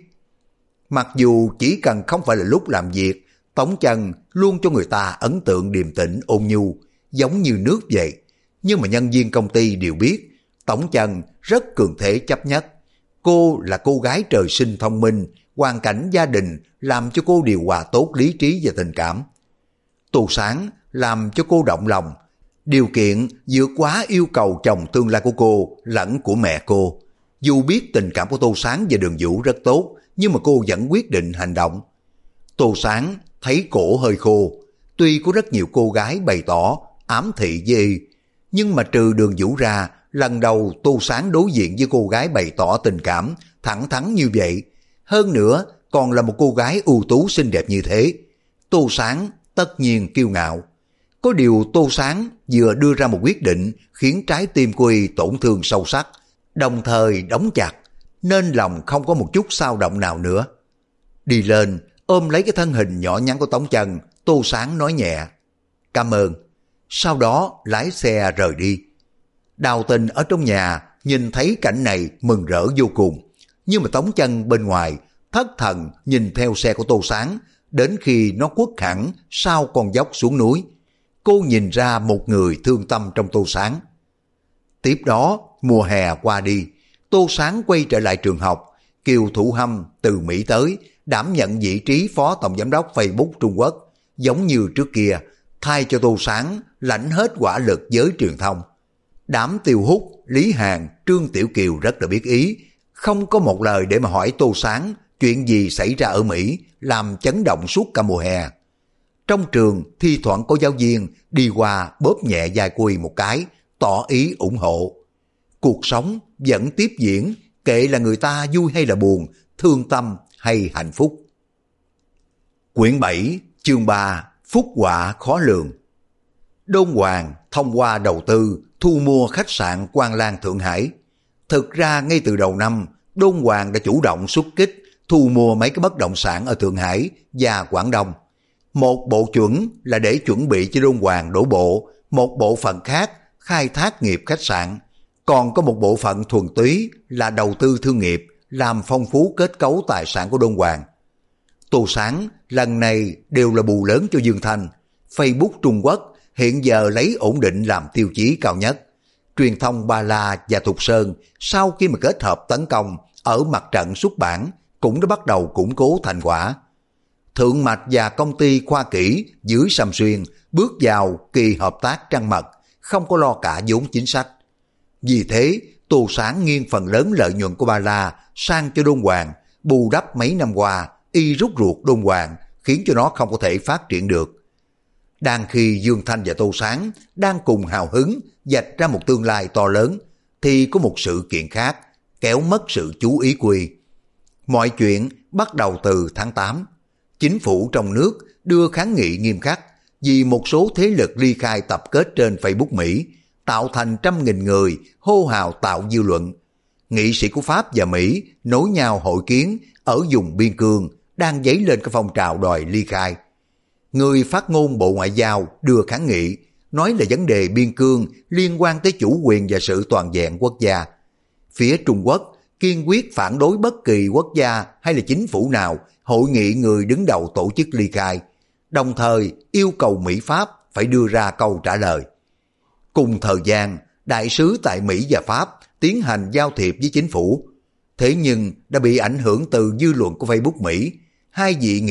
Mặc dù chỉ cần không phải là lúc làm việc, Tống Chân luôn cho người ta ấn tượng điềm tĩnh ôn nhu, giống như nước vậy. Nhưng mà nhân viên công ty đều biết, Tống Chân rất cường thế chấp nhất. Cô là cô gái trời sinh thông minh, hoàn cảnh gia đình làm cho cô điều hòa tốt lý trí và tình cảm. Tô Sáng làm cho cô động lòng, điều kiện vượt quá yêu cầu chồng tương lai của cô lẫn của mẹ cô. Dù biết tình cảm của Tô Sáng và Đường Vũ rất tốt, nhưng mà cô vẫn quyết định hành động. Tô Sáng thấy cổ hơi khô, tuy có rất nhiều cô gái bày tỏ ám thị với y, nhưng mà trừ Đường Vũ ra, lần đầu Tô Sáng đối diện với cô gái bày tỏ tình cảm thẳng thắn như vậy. Hơn nữa còn là một cô gái ưu tú xinh đẹp như thế. Tô Sáng tất nhiên kiêu ngạo. Có điều Tô Sáng vừa đưa ra một quyết định khiến trái tim cô y tổn thương sâu sắc, đồng thời đóng chặt, nên lòng không có một chút xao động nào nữa. Đi lên, ôm lấy cái thân hình nhỏ nhắn của Tống Chân, Tô Sáng nói nhẹ, cảm ơn. Sau đó lái xe rời đi. Đào Tình ở trong nhà nhìn thấy cảnh này mừng rỡ vô cùng, nhưng mà Tống Chân bên ngoài thất thần nhìn theo xe của Tô Sáng, đến khi nó quất hẳn sau con dốc xuống núi. Cô nhìn ra một người thương tâm trong Tô Sáng. Tiếp đó, mùa hè qua đi, Tô Sáng quay trở lại trường học. Kiều Thủ Hâm từ Mỹ tới, đảm nhận vị trí phó tổng giám đốc Facebook Trung Quốc. Giống như trước kia, thay cho Tô Sáng lãnh hết quả lực giới truyền thông. Đám Tiêu Hút, Lý Hàn, Trương Tiểu Kiều rất là biết ý, không có một lời để mà hỏi Tô Sáng chuyện gì xảy ra ở Mỹ, làm chấn động suốt cả mùa hè. Trong trường thi thoảng có giáo viên đi qua bóp nhẹ vai cô một cái, tỏ ý ủng hộ. Cuộc sống vẫn tiếp diễn, kệ là người ta vui hay là buồn, thương tâm hay hạnh phúc. Quyển 7, chương 3, phúc họa khó lường. Đôn Hoàng thông qua đầu tư thu mua khách sạn Quan Lan Thượng Hải. Thực ra ngay từ đầu năm, Đôn Hoàng đã chủ động xuất kích thu mua mấy cái bất động sản ở Thượng Hải và Quảng Đông. Một bộ chuẩn là để chuẩn bị cho Đôn Hoàng đổ bộ, một bộ phận khác khai thác nghiệp khách sạn, còn có một bộ phận thuần túy là đầu tư thương nghiệp, làm phong phú kết cấu tài sản của Đôn Hoàng. Tô Sáng lần này đều là bù lớn cho Dương Thanh. Facebook Trung Quốc hiện giờ lấy ổn định làm tiêu chí cao nhất. Truyền thông Ba La và Thục Sơn sau khi mà kết hợp tấn công ở mặt trận xuất bản cũng đã bắt đầu củng cố thành quả. Thượng Mạch và công ty khoa kỹ dưới Sầm Xuyên bước vào kỳ hợp tác trăng mật, không có lo cả vốn chính sách. Vì thế, Tô Sáng nghiêng phần lớn lợi nhuận của Ba La sang cho Đôn Hoàng, bù đắp mấy năm qua y rút ruột Đôn Hoàng, khiến cho nó không có thể phát triển được. Đang khi Dương Thanh và Tô Sáng đang cùng hào hứng vạch ra một tương lai to lớn, thì có một sự kiện khác kéo mất sự chú ý của y. Mọi chuyện bắt đầu từ tháng 8. Chính phủ trong nước đưa kháng nghị nghiêm khắc vì một số thế lực ly khai tập kết trên Facebook Mỹ, tạo thành trăm nghìn người hô hào tạo dư luận. Nghị sĩ của Pháp và Mỹ nối nhau hội kiến ở vùng biên cương, đang dấy lên cái phong trào đòi ly khai. Người phát ngôn Bộ Ngoại giao đưa kháng nghị, nói là vấn đề biên cương liên quan tới chủ quyền và sự toàn vẹn quốc gia. Phía Trung Quốc kiên quyết phản đối bất kỳ quốc gia hay là chính phủ nào hội nghị người đứng đầu tổ chức ly khai, đồng thời yêu cầu Mỹ Pháp phải đưa ra câu trả lời. Cùng thời gian, đại sứ tại Mỹ và Pháp tiến hành giao thiệp với chính phủ. Thế nhưng đã bị ảnh hưởng từ dư luận của Facebook Mỹ. Hai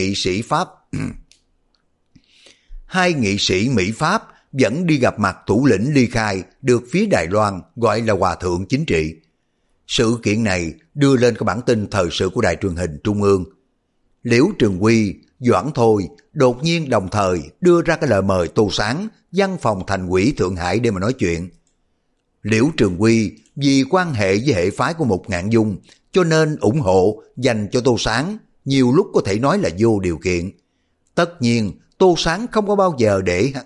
nghị sĩ Mỹ Pháp vẫn đi gặp mặt thủ lĩnh ly khai được phía Đài Loan gọi là Hòa thượng chính trị. Sự kiện này đưa lên cái bản tin thời sự của Đài truyền hình Trung ương. Liễu Trường Huy, Doãn Thôi đột nhiên đồng thời đưa ra cái lời mời Tô Sáng văn phòng thành ủy Thượng Hải để mà nói chuyện. Liễu Trường Huy vì quan hệ với hệ phái của Mục Ngạn Dung cho nên ủng hộ dành cho Tô Sáng, nhiều lúc có thể nói là vô điều kiện. Tất nhiên Tô Sáng không bao giờ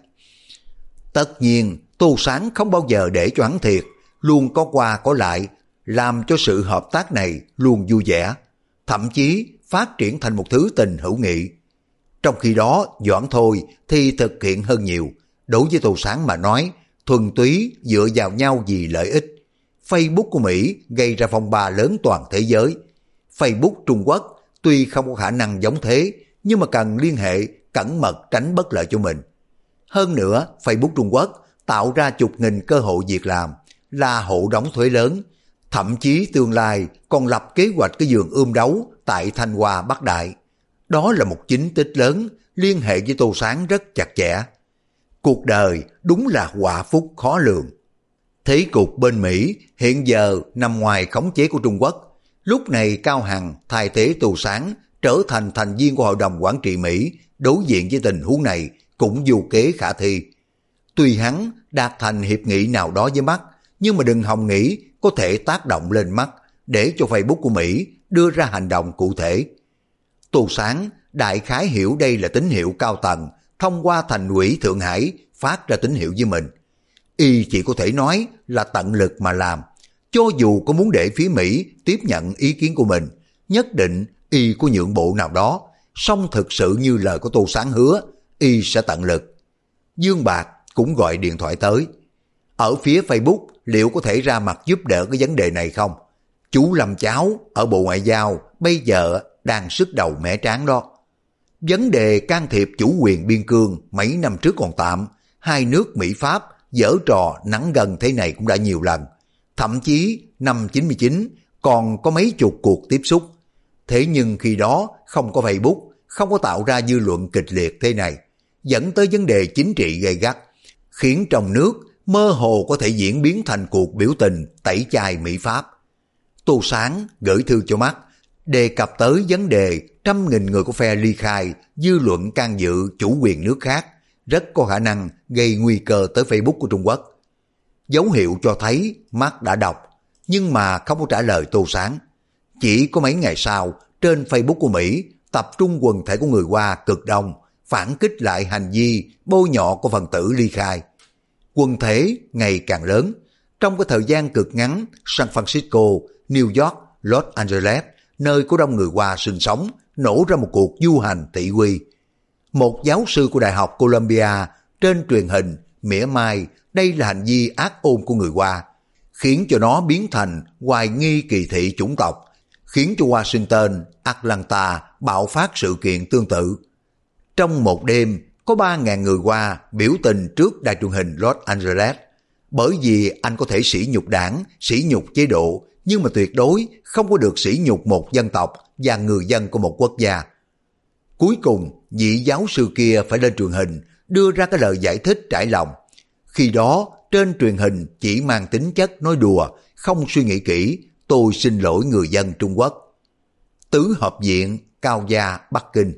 để cho hắn thiệt, luôn có qua có lại, làm cho sự hợp tác này luôn vui vẻ, thậm chí phát triển thành một thứ tình hữu nghị. Trong khi đó Doãn Thôi thì thực hiện hơn nhiều. Đối với Tô Sáng mà nói, thuần túy dựa vào nhau vì lợi ích. Facebook của Mỹ gây ra phong ba lớn toàn thế giới. Facebook Trung Quốc tuy không có khả năng giống thế, nhưng mà cần liên hệ cẩn mật tránh bất lợi cho mình. Hơn nữa, Facebook Trung Quốc tạo ra chục nghìn cơ hội việc làm, là hộ đóng thuế lớn, thậm chí tương lai còn lập kế hoạch cái vườn ươm đấu tại Thanh Hoa Bắc Đại. Đó là một chính tích lớn, liên hệ với Tô Sáng rất chặt chẽ. Cuộc đời đúng là họa phúc khó lường. Thế cục bên Mỹ hiện giờ nằm ngoài khống chế của Trung Quốc. Lúc này Cao Hằng thay thế Tô Sáng trở thành thành viên của Hội đồng Quản trị Mỹ, đối diện với tình huống này cũng vô kế khả thi. Tuy hắn đạt thành hiệp nghị nào đó với Mắt, nhưng mà đừng hòng nghĩ có thể tác động lên Mắt để cho Facebook của Mỹ đưa ra hành động cụ thể. Tô Sáng đại khái hiểu đây là tín hiệu cao tầng thông qua thành ủy Thượng Hải phát ra tín hiệu với mình. Y chỉ có thể nói là tận lực mà làm. Cho dù có muốn để phía Mỹ tiếp nhận ý kiến của mình, nhất định Y có nhượng bộ nào đó, song thực sự như lời của Tô Sáng hứa, Y sẽ tận lực. Dương Bạc cũng gọi điện thoại tới. Ở phía Facebook liệu có thể ra mặt giúp đỡ cái vấn đề này không? Chú Lâm cháu ở Bộ Ngoại giao bây giờ đang sức đầu mẻ trán đó. Vấn đề can thiệp chủ quyền biên cương mấy năm trước còn tạm, hai nước Mỹ Pháp giở trò nắn gân thế này cũng đã nhiều lần. Thậm chí năm 99 còn có mấy chục cuộc tiếp xúc. Thế nhưng khi đó không có Facebook, không có tạo ra dư luận kịch liệt thế này, dẫn tới vấn đề chính trị gay gắt, khiến trong nước mơ hồ có thể diễn biến thành cuộc biểu tình tẩy chay Mỹ Pháp. Tô Sáng gửi thư cho Mark, đề cập tới vấn đề 100.000 người của phe ly khai, dư luận can dự chủ quyền nước khác, rất có khả năng gây nguy cơ tới Facebook của Trung Quốc. Dấu hiệu cho thấy Mark đã đọc, nhưng mà không có trả lời Tô Sáng. Chỉ có mấy ngày sau, trên Facebook của Mỹ tập trung quần thể của người Hoa cực đông, phản kích lại hành vi bôi nhọ của phần tử ly khai. Quần thể ngày càng lớn. Trong cái thời gian cực ngắn, San Francisco, New York, Los Angeles, nơi có đông người Hoa sinh sống, nổ ra một cuộc du hành thị uy. Một giáo sư của Đại học Columbia trên truyền hình mỉa mai đây là hành vi ác ôn của người Hoa, khiến cho nó biến thành hoài nghi kỳ thị chủng tộc, khiến cho Washington, Atlanta bạo phát sự kiện tương tự. Trong một đêm, có 3.000 người Hoa biểu tình trước đài truyền hình Los Angeles, bởi vì anh có thể sỉ nhục đảng, sỉ nhục chế độ, nhưng mà tuyệt đối không có được sỉ nhục một dân tộc và người dân của một quốc gia. Cuối cùng, vị giáo sư kia phải lên truyền hình, đưa ra cái lời giải thích trải lòng. Khi đó, trên truyền hình chỉ mang tính chất nói đùa, không suy nghĩ kỹ, tôi xin lỗi người dân Trung Quốc. Tứ hợp viện, Cao Gia, Bắc Kinh.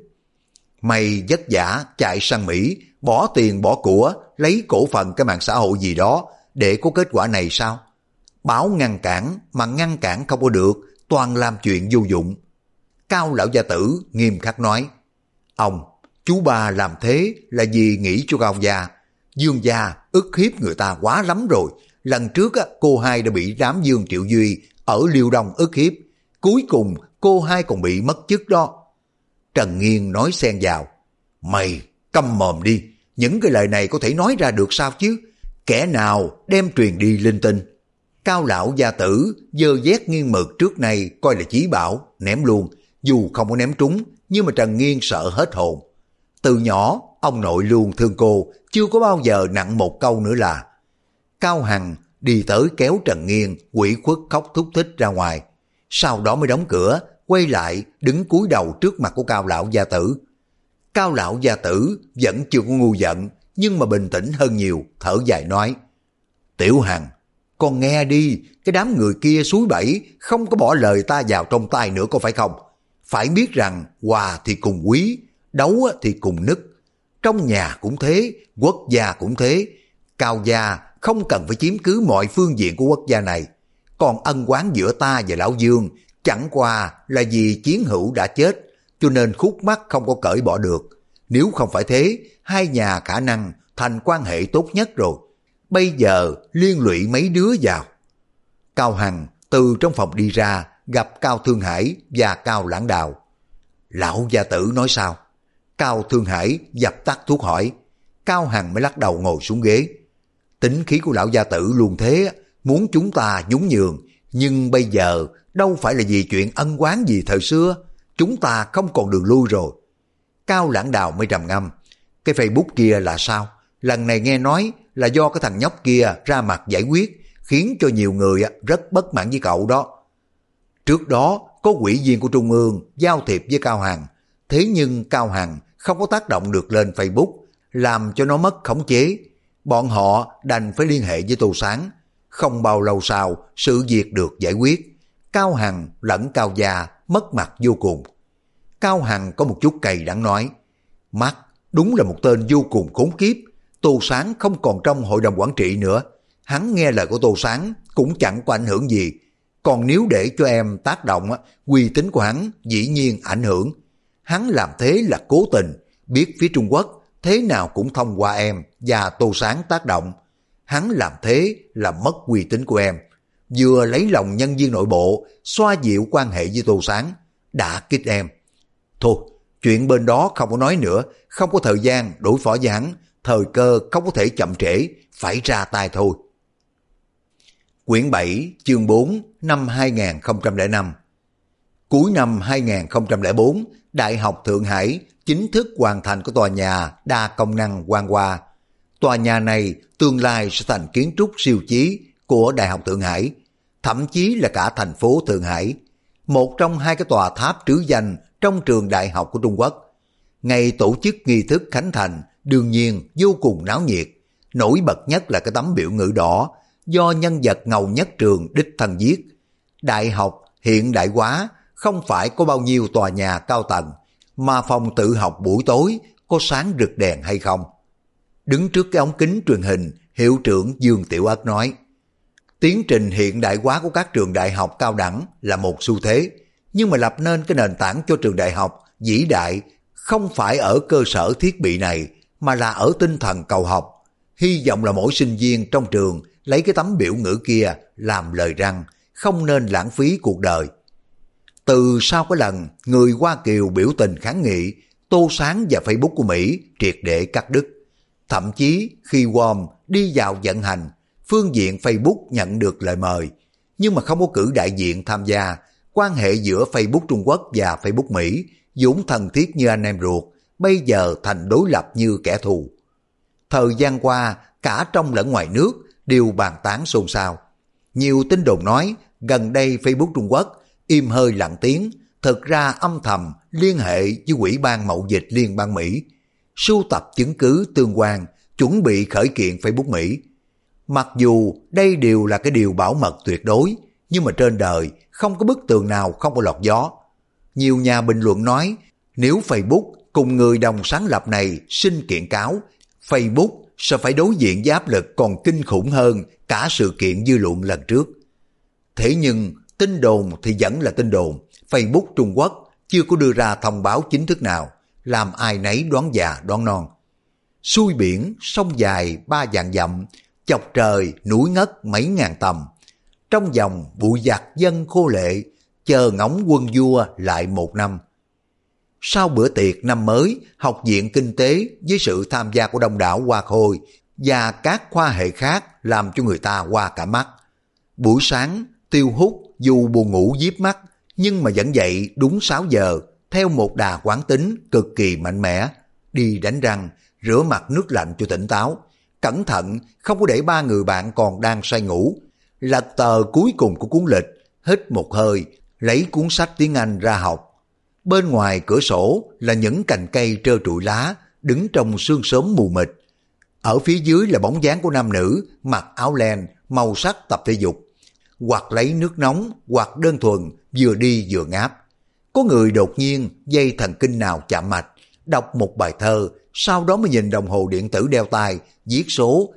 Mày vất vả chạy sang Mỹ, bỏ tiền bỏ của, lấy cổ phần cái mạng xã hội gì đó để có kết quả này sao? Báo ngăn cản mà ngăn cản không có được, toàn làm chuyện vô dụng. Cao lão gia tử nghiêm khắc nói, ông, chú ba làm thế là vì nghĩ cho Cao gia. Dương gia ức hiếp người ta quá lắm rồi. Lần trước cô hai đã bị đám Dương Triệu Duy ở Liêu Đông ức hiếp. Cuối cùng cô hai còn bị mất chức đó. Trần Nghiên nói xen vào, mày câm mồm đi, những cái lời này có thể nói ra được sao chứ? Kẻ nào đem truyền đi linh tinh? Cao lão gia tử dơ vét nghiêng mực trước nay coi là chí bảo, ném luôn. Dù không có ném trúng, nhưng mà Trần Nghiên sợ hết hồn. Từ nhỏ, ông nội luôn thương cô, chưa có bao giờ nặng một câu nữa là. Cao Hằng đi tới kéo Trần Nghiên, ủy khuất khóc thúc thích ra ngoài. Sau đó mới đóng cửa, quay lại đứng cúi đầu trước mặt của Cao lão gia tử. Cao lão gia tử vẫn chưa có ngu giận, nhưng mà bình tĩnh hơn nhiều, thở dài nói, Tiểu Hằng, con nghe đi, cái đám người kia suối bẫy, không có bỏ lời ta vào trong tay nữa có phải không? Phải biết rằng hòa thì cùng quý, đấu thì cùng nức. Trong nhà cũng thế, quốc gia cũng thế. Cao gia không cần phải chiếm cứ mọi phương diện của quốc gia này. Còn ân oán giữa ta và Lão Dương chẳng qua là vì chiến hữu đã chết, cho nên khúc mắc không có cởi bỏ được. Nếu không phải thế, hai nhà khả năng thành quan hệ tốt nhất rồi. Bây giờ liên lụy mấy đứa vào. Cao Hằng từ trong phòng đi ra, gặp Cao Thương Hải và Cao Lãng Đào. Lão gia tử nói sao? Cao Thương Hải dập tắt thuốc hỏi. Cao Hằng mới lắc đầu ngồi xuống ghế. Tính khí của lão gia tử luôn thế, muốn chúng ta nhún nhường, nhưng bây giờ đâu phải là vì chuyện ân oán gì thời xưa, chúng ta không còn đường lui rồi. Cao Lãng Đào mới trầm ngâm. Cái Facebook kia là sao? Lần này nghe nói là do cái thằng nhóc kia ra mặt giải quyết, khiến cho nhiều người rất bất mãn với cậu đó. Trước đó có ủy viên của Trung ương giao thiệp với Cao Hằng, thế nhưng Cao Hằng không có tác động được lên Facebook, làm cho nó mất khống chế. Bọn họ đành phải liên hệ với Tô Sáng. Không bao lâu sau, sự việc được giải quyết. Cao Hằng lẫn Cao gia mất mặt vô cùng. Cao Hằng có một chút cay đắng nói, Mark đúng là một tên vô cùng khốn kiếp. Tô Sáng không còn trong hội đồng quản trị nữa. Hắn nghe lời của Tô Sáng cũng chẳng có ảnh hưởng gì. Còn nếu để cho em tác động, uy tín của hắn dĩ nhiên ảnh hưởng. Hắn làm thế là cố tình, biết phía Trung Quốc thế nào cũng thông qua em và Tô Sáng tác động. Hắn làm thế là mất uy tín của em. Vừa lấy lòng nhân viên nội bộ, xoa dịu quan hệ với Tô Sáng, đã kích em. Thôi, chuyện bên đó không có nói nữa, không có thời gian đối phó với hắn, thời cơ không có thể chậm trễ, phải ra tay thôi. Quyển 7, chương 4, năm 2005. Cuối năm 2004, Đại học Thượng Hải chính thức hoàn thành cái tòa nhà đa công năng quang hoa. Tòa nhà này tương lai sẽ thành kiến trúc siêu chí của Đại học Thượng Hải, thậm chí là cả thành phố Thượng Hải, một trong hai cái tòa tháp trứ danh trong trường đại học của Trung Quốc. Ngày tổ chức nghi thức khánh thành đương nhiên vô cùng náo nhiệt, nổi bật nhất là cái tấm biểu ngữ đỏ do nhân vật ngầu nhất trường đích thân viết. Đại học hiện đại hóa, không phải có bao nhiêu tòa nhà cao tầng, mà phòng tự học buổi tối có sáng rực đèn hay không. Đứng trước cái ống kính truyền hình, hiệu trưởng Dương Tiểu Ất nói, tiến trình hiện đại hóa của các trường đại học cao đẳng là một xu thế, nhưng mà lập nên cái nền tảng cho trường đại học vĩ đại không phải ở cơ sở thiết bị này, mà là ở tinh thần cầu học. Hy vọng là mỗi sinh viên trong trường lấy cái tấm biểu ngữ kia làm lời răng, không nên lãng phí cuộc đời. Từ sau cái lần người Hoa Kiều biểu tình kháng nghị, Tô Sáng và Facebook của Mỹ triệt để cắt đứt. Thậm chí khi WOM đi vào vận hành, phương diện Facebook nhận được lời mời, nhưng mà không có cử đại diện tham gia. Quan hệ giữa Facebook Trung Quốc và Facebook Mỹ vốn thân thiết như anh em ruột, bây giờ thành đối lập như kẻ thù. Thời gian qua, cả trong lẫn ngoài nước đều bàn tán xôn xao. Nhiều tin đồn nói gần đây Facebook Trung Quốc im hơi lặng tiếng, thực ra âm thầm liên hệ với Ủy ban Mậu dịch Liên bang Mỹ, sưu tập chứng cứ tương quan, chuẩn bị khởi kiện Facebook Mỹ. Mặc dù đây đều là cái điều bảo mật tuyệt đối, nhưng mà trên đời không có bức tường nào không có lọt gió. Nhiều nhà bình luận nói, nếu Facebook cùng người đồng sáng lập này xin kiện cáo, Facebook sẽ phải đối diện với áp lực còn kinh khủng hơn cả sự kiện dư luận lần trước. Thế nhưng tin đồn thì vẫn là tin đồn, Facebook Trung Quốc chưa có đưa ra thông báo chính thức nào, làm ai nấy đoán già đoán non. Xuôi biển, sông dài 3 vạn dặm, chọc trời, núi ngất mấy ngàn tầm. Trong dòng bụi giặc dân khô lệ, chờ ngóng quân vua lại một năm. Sau bữa tiệc năm mới, Học viện Kinh tế với sự tham gia của đông đảo hoa khôi và các khoa hệ khác làm cho người ta hoa cả mắt. Buổi sáng, Tiêu Hút dù buồn ngủ díp mắt, nhưng mà vẫn dậy đúng 6 giờ, theo một đà quán tính cực kỳ mạnh mẽ, đi đánh răng, rửa mặt nước lạnh cho tỉnh táo, cẩn thận không có để 3 người bạn còn đang say ngủ. Lật tờ cuối cùng của cuốn lịch, hít một hơi, lấy cuốn sách tiếng Anh ra học. Bên ngoài cửa sổ là những cành cây trơ trụi lá, đứng trong sương sớm mù mịt. Ở phía dưới là bóng dáng của nam nữ mặc áo len màu sắc tập thể dục, hoặc lấy nước nóng, hoặc đơn thuần vừa đi vừa ngáp. Có người đột nhiên dây thần kinh nào chạm mạch, đọc một bài thơ, sau đó mới nhìn đồng hồ điện tử đeo tay viết số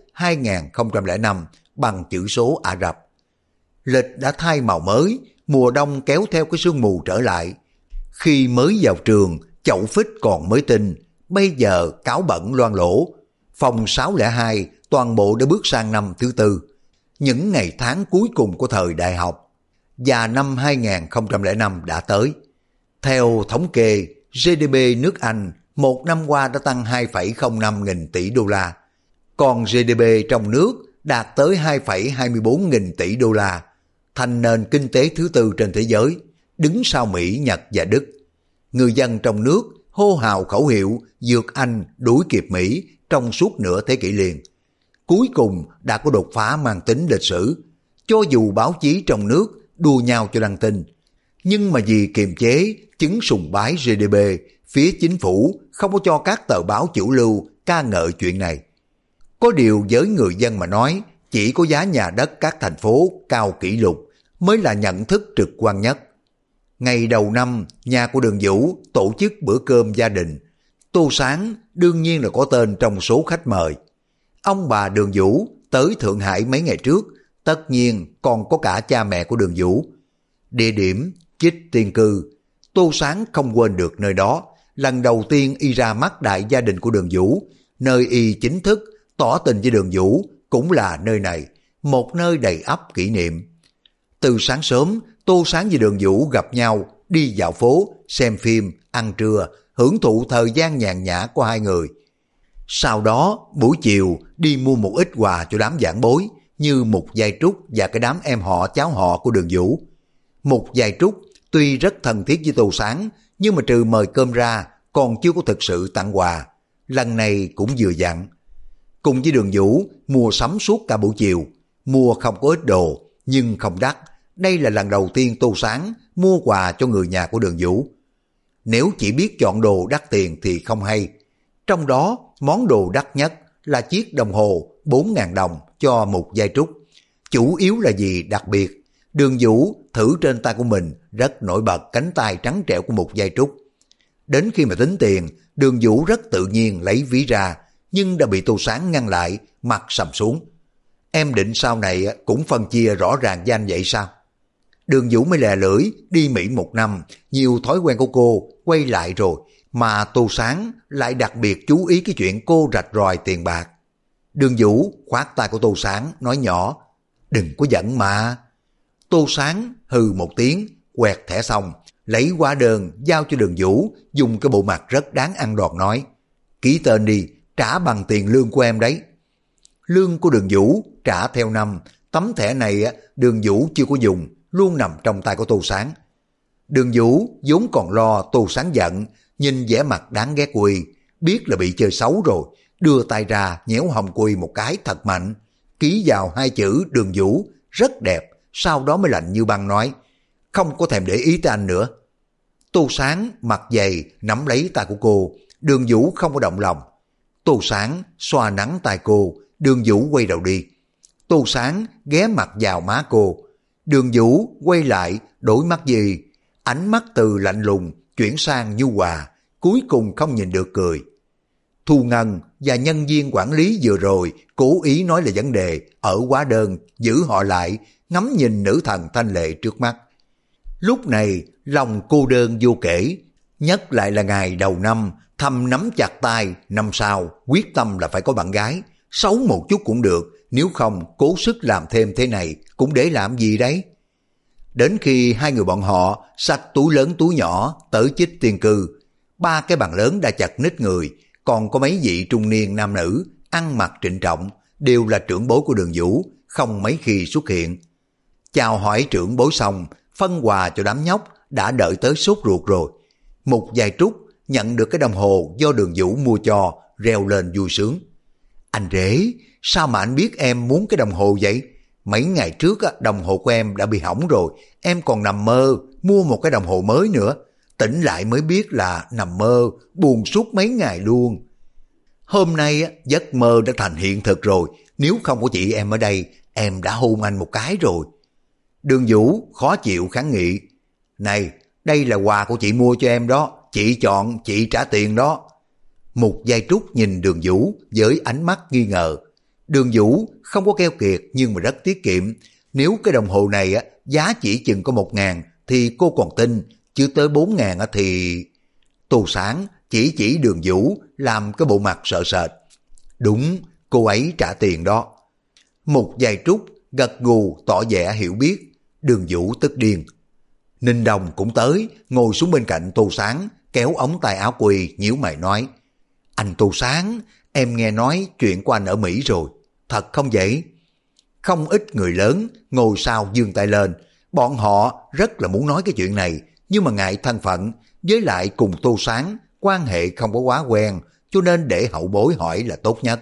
2005 bằng chữ số Ả Rập. Lịch đã thay màu mới, mùa đông kéo theo cái sương mù trở lại. Khi mới vào trường, chậu phích còn mới tinh, bây giờ cáo bẩn loang lỗ. Phòng 602 toàn bộ đã bước sang năm thứ 4, những ngày tháng cuối cùng của thời đại học. Và năm 2005 đã tới. Theo thống kê, GDP nước Anh một năm qua đã tăng 2,05 nghìn tỷ đô la, còn GDP trong nước đạt tới 2,24 nghìn tỷ đô la, thành nền kinh tế thứ 4 trên thế giới, đứng sau Mỹ, Nhật và Đức. Người dân trong nước hô hào khẩu hiệu vượt Anh đuổi kịp Mỹ trong suốt nửa thế kỷ liền. Cuối cùng đã có đột phá mang tính lịch sử. Cho dù báo chí trong nước đua nhau cho đăng tin, nhưng mà vì kiềm chế chứng sùng bái GDP, phía chính phủ không có cho các tờ báo chủ lưu ca ngợi chuyện này. Có điều với người dân mà nói, chỉ có giá nhà đất các thành phố cao kỷ lục mới là nhận thức trực quan nhất. Ngày đầu năm, nhà của Đường Vũ tổ chức bữa cơm gia đình. Tô Sáng đương nhiên là có tên trong số khách mời. Ông bà Đường Vũ tới Thượng Hải mấy ngày trước, tất nhiên còn có cả cha mẹ của Đường Vũ. Địa điểm Chích Tiên Cư, Tô Sáng không quên được nơi đó. Lần đầu tiên y ra mắt đại gia đình của Đường Vũ, nơi y chính thức tỏ tình với Đường Vũ cũng là nơi này, một nơi đầy ắp kỷ niệm. Từ sáng sớm, Tô Sáng và Đường Vũ gặp nhau, đi dạo phố, xem phim, ăn trưa, hưởng thụ thời gian nhàn nhã của hai người. Sau đó, buổi chiều đi mua một ít quà cho đám vãn bối, như Mục Giai Trúc và cái đám em họ cháu họ của Đường Vũ. Mục Giai Trúc Tuy rất thân thiết với Tô Sáng, nhưng mà trừ mời cơm ra, còn chưa có thực sự tặng quà. Lần này cũng vừa dặn. Cùng với Đường Vũ mua sắm suốt cả buổi chiều, mua không có ít đồ, nhưng không đắt. Đây là lần đầu tiên Tô Sáng mua quà cho người nhà của Đường Vũ. Nếu chỉ biết chọn đồ đắt tiền thì không hay. Trong đó, món đồ đắt nhất là chiếc đồng hồ 4.000 đồng cho Mục Giai Trúc. Chủ yếu là gì đặc biệt? Đường Vũ thử trên tay của mình rất nổi bật cánh tay trắng trẻo của Mục Giai Trúc. Đến khi mà tính tiền, Đường Vũ rất tự nhiên lấy ví ra, nhưng đã bị Tô Sáng ngăn lại, mặt sầm xuống. Em định sau này cũng phân chia rõ ràng với anh vậy sao? Đường Vũ mới lè lưỡi, đi Mỹ 1 năm, nhiều thói quen của cô quay lại rồi, mà Tô Sáng lại đặc biệt chú ý cái chuyện cô rạch ròi tiền bạc. Đường Vũ khoát tay của Tô Sáng, nói nhỏ, đừng có giận mà. Tô Sáng hừ một tiếng, quẹt thẻ xong, lấy hóa đơn giao cho Đường Vũ, dùng cái bộ mặt rất đáng ăn đòn nói, ký tên đi, trả bằng tiền lương của em đấy. Lương của Đường Vũ trả theo năm, tấm thẻ này Đường Vũ chưa có dùng, luôn nằm trong tay của Tô Sáng. Đường Vũ vốn còn lo Tô Sáng giận, nhìn vẻ mặt đáng ghét của y, biết là bị chơi xấu rồi, đưa tay ra nhéo hông của y một cái thật mạnh, ký vào 2 chữ Đường Vũ rất đẹp, sau đó mới lạnh như băng nói, không có thèm để ý tới anh nữa. Tô Sáng mặt dày nắm lấy tay của cô, Đường Vũ không có động lòng. Tô Sáng xoa nắng tay cô, Đường Vũ quay đầu đi. Tô Sáng ghé mặt vào má cô, Đường Vũ quay lại đổi mắt gì, ánh mắt từ lạnh lùng chuyển sang nhu hòa, cuối cùng không nhìn được cười. Thu Ngân và nhân viên quản lý vừa rồi cố ý nói là vấn đề ở hóa đơn, giữ họ lại, ngắm nhìn nữ thần thanh lệ trước mắt. Lúc này lòng cô đơn vô kể, nhất lại là ngày đầu năm, thầm nắm chặt tay, năm sau quyết tâm là phải có bạn gái, xấu một chút cũng được, nếu không cố sức làm thêm thế này cũng để làm gì đấy. Đến khi hai người bọn họ xách túi lớn túi nhỏ tới Chích Tiên Cư, 3 cái bàn lớn đã chật ních người, còn có mấy vị trung niên nam nữ ăn mặc trịnh trọng, đều là trưởng bối của Đường Vũ, không mấy khi xuất hiện. Chào hỏi trưởng bối xong, phân quà cho đám nhóc đã đợi tới sốt ruột rồi. Mục Giai Trúc nhận được cái đồng hồ do Đường Vũ mua cho, reo lên vui sướng. Anh rể, sao mà anh biết em muốn cái đồng hồ vậy? Mấy ngày trước đồng hồ của em đã bị hỏng rồi, em còn nằm mơ mua một cái đồng hồ mới nữa. Tỉnh lại mới biết là nằm mơ, buồn suốt mấy ngày luôn. Hôm nay giấc mơ đã thành hiện thực rồi, nếu không có chị em ở đây, em đã hôn anh một cái rồi. Đường Vũ khó chịu kháng nghị. Này, đây là quà của chị mua cho em đó, chị chọn, chị trả tiền đó. Mục Giai Trúc nhìn Đường Vũ với ánh mắt nghi ngờ. Đường Vũ không có keo kiệt nhưng mà rất tiết kiệm. Nếu cái đồng hồ này giá chỉ chừng có 1.000 thì cô còn tin, chứ tới 4.000 thì... Tô Sáng chỉ Đường Vũ làm cái bộ mặt sợ sệt. Đúng, cô ấy trả tiền đó. Mục Giai Trúc gật gù tỏ vẻ hiểu biết. Đường Vũ tức điên. Ninh Đồng cũng tới, ngồi xuống bên cạnh Tô Sáng, kéo ống tay áo quỳ, nhíu mày nói, anh Tô Sáng, em nghe nói chuyện của anh ở Mỹ rồi, thật không vậy? Không ít người lớn ngồi sau giương tay lên, bọn họ rất là muốn nói cái chuyện này, nhưng mà ngại thân phận, với lại cùng Tô Sáng quan hệ không có quá quen, cho nên để hậu bối hỏi là tốt nhất.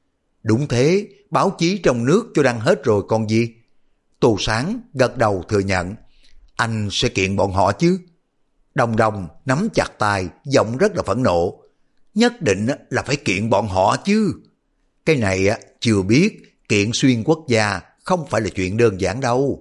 Đúng thế, báo chí trong nước cho đăng hết rồi còn gì. Tô Sáng gật đầu thừa nhận, anh sẽ kiện bọn họ chứ. Đồng Đồng nắm chặt tay, giọng rất là phẫn nộ, nhất định là phải kiện bọn họ chứ. Cái này chưa biết, kiện xuyên quốc gia không phải là chuyện đơn giản đâu.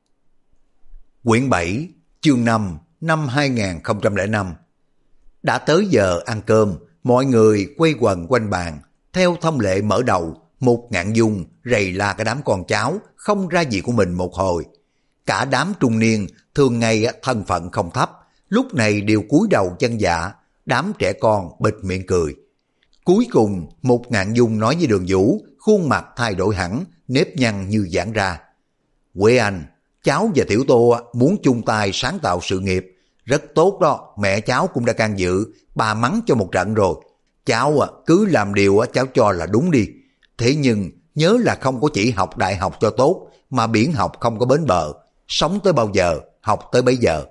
Quyển 7, chương 5, năm 2005. Đã tới giờ ăn cơm, mọi người quay quần quanh bàn, theo thông lệ mở đầu, Một Ngạn Dung rầy la cái đám con cháu không ra gì của mình một hồi. Cả đám trung niên thường ngày thân phận không thấp, lúc này đều cúi đầu chân dạ, đám trẻ con bịt miệng cười. Cuối cùng Một Ngạn Dung nói với Đường Vũ, khuôn mặt thay đổi hẳn, nếp nhăn như giãn ra. Quê anh, cháu và Tiểu Tô muốn chung tay sáng tạo sự nghiệp, rất tốt đó, mẹ cháu cũng đã can dự, bà mắng cho một trận rồi. Cháu cứ làm điều cháu cho là đúng đi. Thế nhưng nhớ là không có chỉ học đại học cho tốt, mà biển học không có bến bờ, sống tới bao giờ, học tới bấy giờ.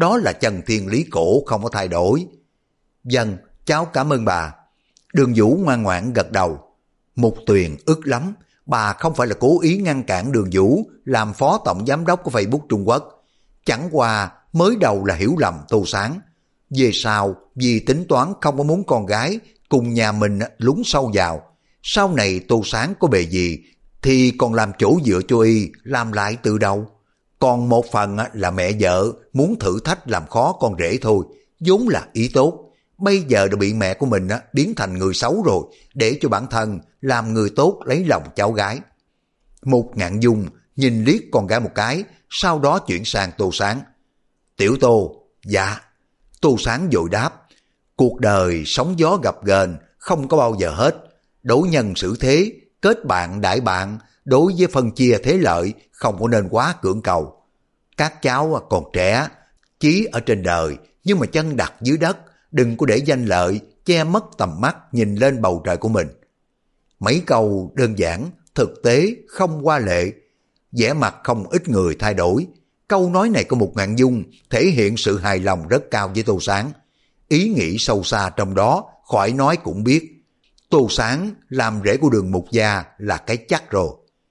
đó là chân thiên lý cổ không có thay đổi. Vâng, cháu cảm ơn bà. Đường Vũ ngoan ngoãn gật đầu. Mục Tuyền ức lắm, bà không phải là cố ý ngăn cản Đường Vũ làm phó tổng giám đốc của Facebook Trung Quốc. Chẳng qua mới đầu là hiểu lầm Tô Sáng. Về sau vì tính toán không có muốn con gái cùng nhà mình lún sâu vào. Sau này Tô Sáng có bề gì thì còn làm chỗ dựa cho y làm lại từ đầu. Còn một phần là mẹ vợ muốn thử thách làm khó con rể thôi, vốn là ý tốt. Bây giờ đã bị mẹ của mình biến thành người xấu rồi, để cho bản thân làm người tốt lấy lòng cháu gái. Mục Ngạn Dung nhìn liếc con gái một cái, sau đó chuyển sang Tô Sáng. Tiểu Tô, dạ. Tô Sáng vội đáp, cuộc đời sóng gió gập ghềnh không có bao giờ hết. Đối nhân xử thế, kết bạn đại bạn, đối với phân chia thế lợi không có nên quá cưỡng cầu. Các cháu còn trẻ, chí ở trên đời, nhưng mà chân đặt dưới đất, đừng có để danh lợi che mất tầm mắt nhìn lên bầu trời của mình. Mấy câu đơn giản, thực tế, không hoa lệ, vẻ mặt không ít người thay đổi. Câu nói này của Mục Ngạn Dung thể hiện sự hài lòng rất cao với Tô Sáng. Ý nghĩ sâu xa trong đó, khỏi nói cũng biết. Tô Sáng làm rể của Đường Mục gia là cái chắc rồi.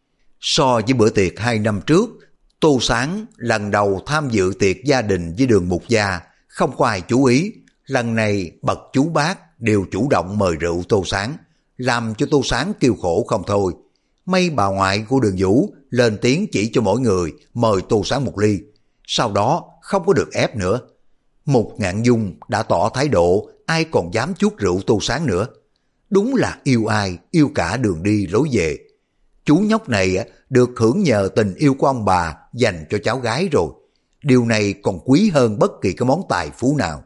So với bữa tiệc 2 năm trước, Tô Sáng lần đầu tham dự tiệc gia đình với Đường Mục gia, không có ai chú ý. Lần này bậc chú bác đều chủ động mời rượu Tô Sáng, làm cho Tô Sáng kêu khổ không thôi. Mấy bà ngoại của Đường Vũ lên tiếng chỉ cho mỗi người mời Tô Sáng một ly, sau đó không có được ép nữa. Mục Ngạn Dung đã tỏ thái độ, ai còn dám chuốt rượu Tô Sáng nữa. Đúng là yêu ai, yêu cả đường đi lối về. Chú nhóc này được hưởng nhờ tình yêu của ông bà dành cho cháu gái rồi. Điều này còn quý hơn bất kỳ cái món tài phú nào.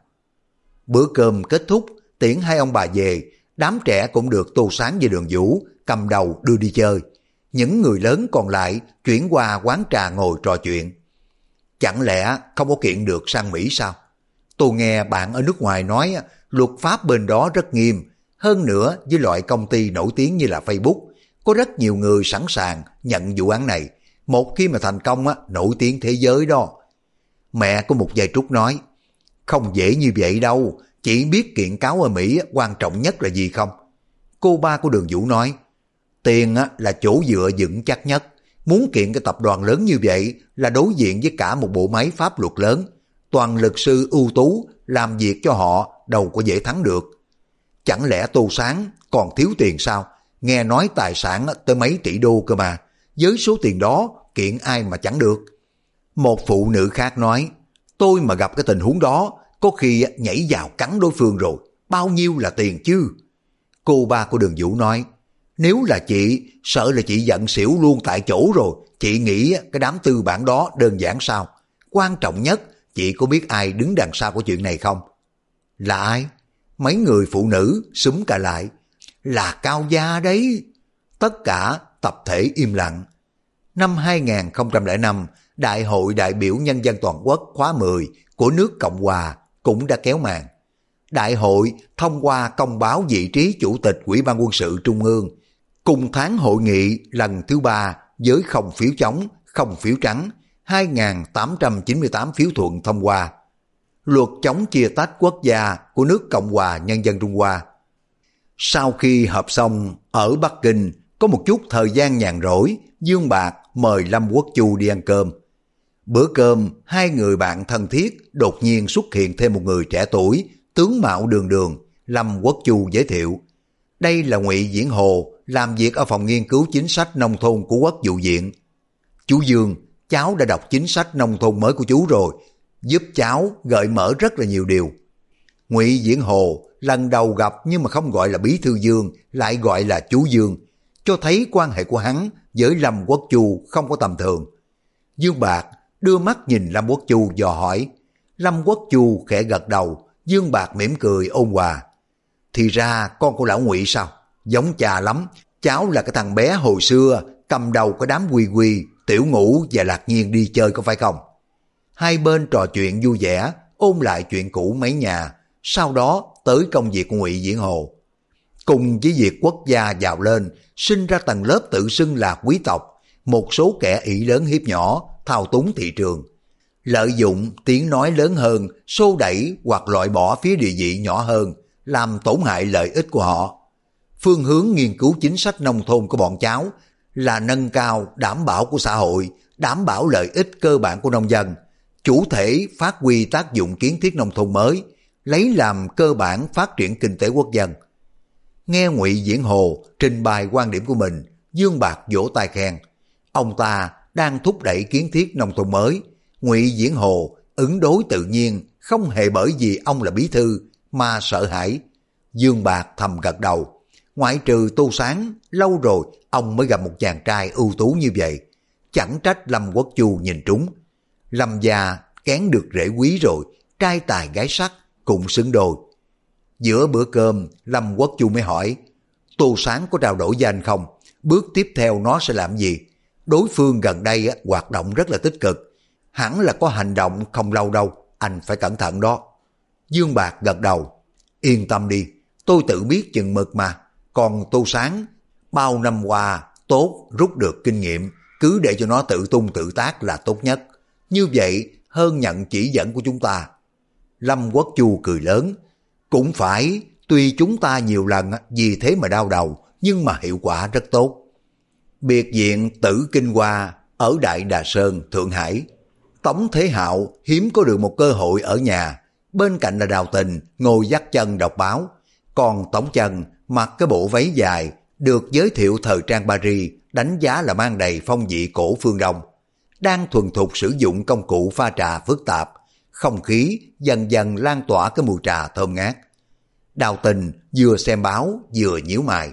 Bữa cơm kết thúc, tiễn hai ông bà về, đám trẻ cũng được Tô Sáng và Đường Vũ cầm đầu đưa đi chơi. Những người lớn còn lại chuyển qua quán trà ngồi trò chuyện. Chẳng lẽ không có kiện được sang Mỹ sao? Tôi nghe bạn ở nước ngoài nói luật pháp bên đó rất nghiêm. Hơn nữa với loại công ty nổi tiếng như là Facebook, có rất nhiều người sẵn sàng nhận vụ án này. Một khi mà thành công nổi tiếng thế giới đó. Mẹ của Mục Giai Trúc nói, không dễ như vậy đâu, chỉ biết kiện cáo ở Mỹ quan trọng nhất là gì không? Cô ba của Đường Vũ nói, tiền là chỗ dựa vững chắc nhất. Muốn kiện cái tập đoàn lớn như vậy là đối diện với cả một bộ máy pháp luật lớn. Toàn luật sư ưu tú làm việc cho họ đâu có dễ thắng được. Chẳng lẽ Tô Sáng còn thiếu tiền sao? Nghe nói tài sản tới mấy tỷ đô cơ mà. Với số tiền đó kiện ai mà chẳng được. Một phụ nữ khác nói, tôi mà gặp cái tình huống đó có khi nhảy vào cắn đối phương rồi. Bao nhiêu là tiền chứ? Cô ba của Đường Vũ nói, nếu là chị, sợ là chị giận xỉu luôn tại chỗ rồi. Chị nghĩ cái đám tư bản đó đơn giản sao? Quan trọng nhất, chị có biết ai đứng đằng sau của chuyện này không? Là ai? Mấy người phụ nữ xúm cả lại. Là Cao Gia đấy. Tất cả tập thể im lặng. Năm 2005, Đại hội đại biểu Nhân dân toàn quốc khóa 10 của nước Cộng Hòa cũng đã kéo màn. Đại hội thông qua công báo vị trí Chủ tịch Ủy ban Quân sự Trung ương, cùng tháng hội nghị lần thứ 3 với không phiếu chống, không phiếu trắng, 2.898 phiếu thuận thông qua. Luật chống chia tách quốc gia của nước Cộng hòa Nhân dân Trung Hoa. Sau khi họp xong ở Bắc Kinh, có một chút thời gian nhàn rỗi, Dương Bạc mời Lâm Quốc Chu đi ăn cơm. Bữa cơm, hai người bạn thân thiết đột nhiên xuất hiện thêm một người trẻ tuổi, tướng mạo đường đường. Lâm Quốc Chu giới thiệu, đây là Ngụy Diễn Hồ, làm việc ở phòng nghiên cứu chính sách nông thôn của Quốc vụ viện. Chú Dương, cháu đã đọc chính sách nông thôn mới của chú rồi, giúp cháu gợi mở rất là nhiều điều. Ngụy Diễn Hồ lần đầu gặp nhưng mà không gọi là Bí thư Dương, lại gọi là chú Dương, cho thấy quan hệ của hắn với Lâm Quốc Chu không có tầm thường. Dương Bạc đưa mắt nhìn Lâm Quốc Chu dò hỏi. Lâm Quốc Chu khẽ gật đầu, Dương Bạc mỉm cười ôn hòa. Thì ra con của lão Ngụy sao? Giống cha lắm, cháu là cái thằng bé hồi xưa cầm đầu cái đám Quy Quy, Tiểu Ngũ và Lạc Nhiên đi chơi có phải không? Hai bên trò chuyện vui vẻ, ôn lại chuyện cũ mấy nhà, sau đó tới công việc của Ngụy Diễn Hồ. Cùng với việc quốc gia giàu lên, sinh ra tầng lớp tự xưng là quý tộc, một số kẻ ỷ lớn hiếp nhỏ, thao túng thị trường. lợi dụng tiếng nói lớn hơn, xô đẩy hoặc loại bỏ phía địa vị nhỏ hơn, làm tổn hại lợi ích của họ. Phương hướng nghiên cứu chính sách nông thôn của bọn cháu là nâng cao đảm bảo của xã hội, đảm bảo lợi ích cơ bản của nông dân, chủ thể phát huy tác dụng kiến thiết nông thôn mới, lấy làm cơ bản phát triển kinh tế quốc dân. Nghe Ngụy Diễn Hồ trình bày quan điểm của mình, Dương Bạc vỗ tay khen. Ông ta đang thúc đẩy kiến thiết nông thôn mới. Ngụy Diễn Hồ ứng đối tự nhiên, không hề bởi vì ông là bí thư mà sợ hãi. Dương Bạc thầm gật đầu. Ngoại trừ Tô Sáng, lâu rồi ông mới gặp một chàng trai ưu tú như vậy. Chẳng trách Lâm Quốc Chu nhìn trúng. Lâm gia kén được rễ quý rồi, trai tài gái sắc cũng xứng đôi. Giữa bữa cơm, Lâm Quốc Chu mới hỏi, Tô Sáng có trao đổi với anh không? Bước tiếp theo nó sẽ làm gì? Đối phương gần đây hoạt động rất là tích cực. Hẳn là có hành động không lâu đâu, anh phải cẩn thận đó. Dương Bạc gật đầu. Yên tâm đi, tôi tự biết chừng mực mà. Còn Tô Sáng, bao năm qua tốt rút được kinh nghiệm, cứ để cho nó tự tung tự tác là tốt nhất. Như vậy hơn nhận chỉ dẫn của chúng ta. Lâm Quốc Chu cười lớn. Cũng phải, tuy chúng ta nhiều lần vì thế mà đau đầu, nhưng mà hiệu quả rất tốt. Biệt viện Tử Kinh Hoa ở Đại Đà Sơn, Thượng Hải. Tống Thế Hạo hiếm có được một cơ hội ở nhà, bên cạnh là Đào Tình ngồi dắt chân đọc báo, còn Tống Chân mặc cái bộ váy dài được giới thiệu thời trang Paris đánh giá là mang đầy phong vị cổ phương Đông, đang thuần thục sử dụng công cụ pha trà phức tạp, không khí dần dần lan tỏa cái mùi trà thơm ngát. Đào Tình vừa xem báo vừa nhíu mày.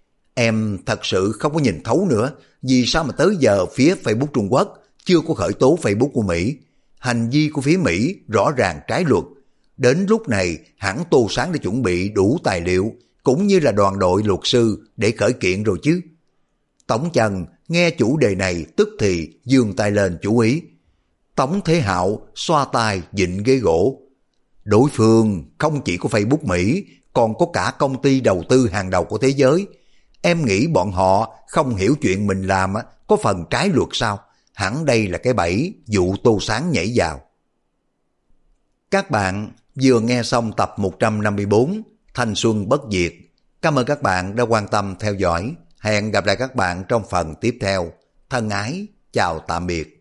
Em thật sự không có nhìn thấu nữa, vì sao mà tới giờ phía Facebook Trung Quốc chưa có khởi tố Facebook của Mỹ? Hành vi của phía Mỹ rõ ràng trái luật. Đến lúc này hẳn Tô Sáng đã chuẩn bị đủ tài liệu cũng như là đoàn đội luật sư để khởi kiện rồi chứ. Tống Chân nghe chủ đề này tức thì giương tay lên chú ý. Tống Thế Hạo xoa tay vịn ghế gỗ. Đối phương không chỉ có Facebook Mỹ, còn có cả công ty đầu tư hàng đầu của thế giới. Em nghĩ bọn họ không hiểu chuyện mình làm có phần trái luật sao? Hẳn đây là cái bẫy dụ Tô Sáng nhảy vào. Các bạn vừa nghe xong tập 154 Thanh Xuân Bất Diệt. Cảm ơn các bạn đã quan tâm theo dõi. Hẹn gặp lại các bạn trong phần tiếp theo. Thân ái, chào tạm biệt.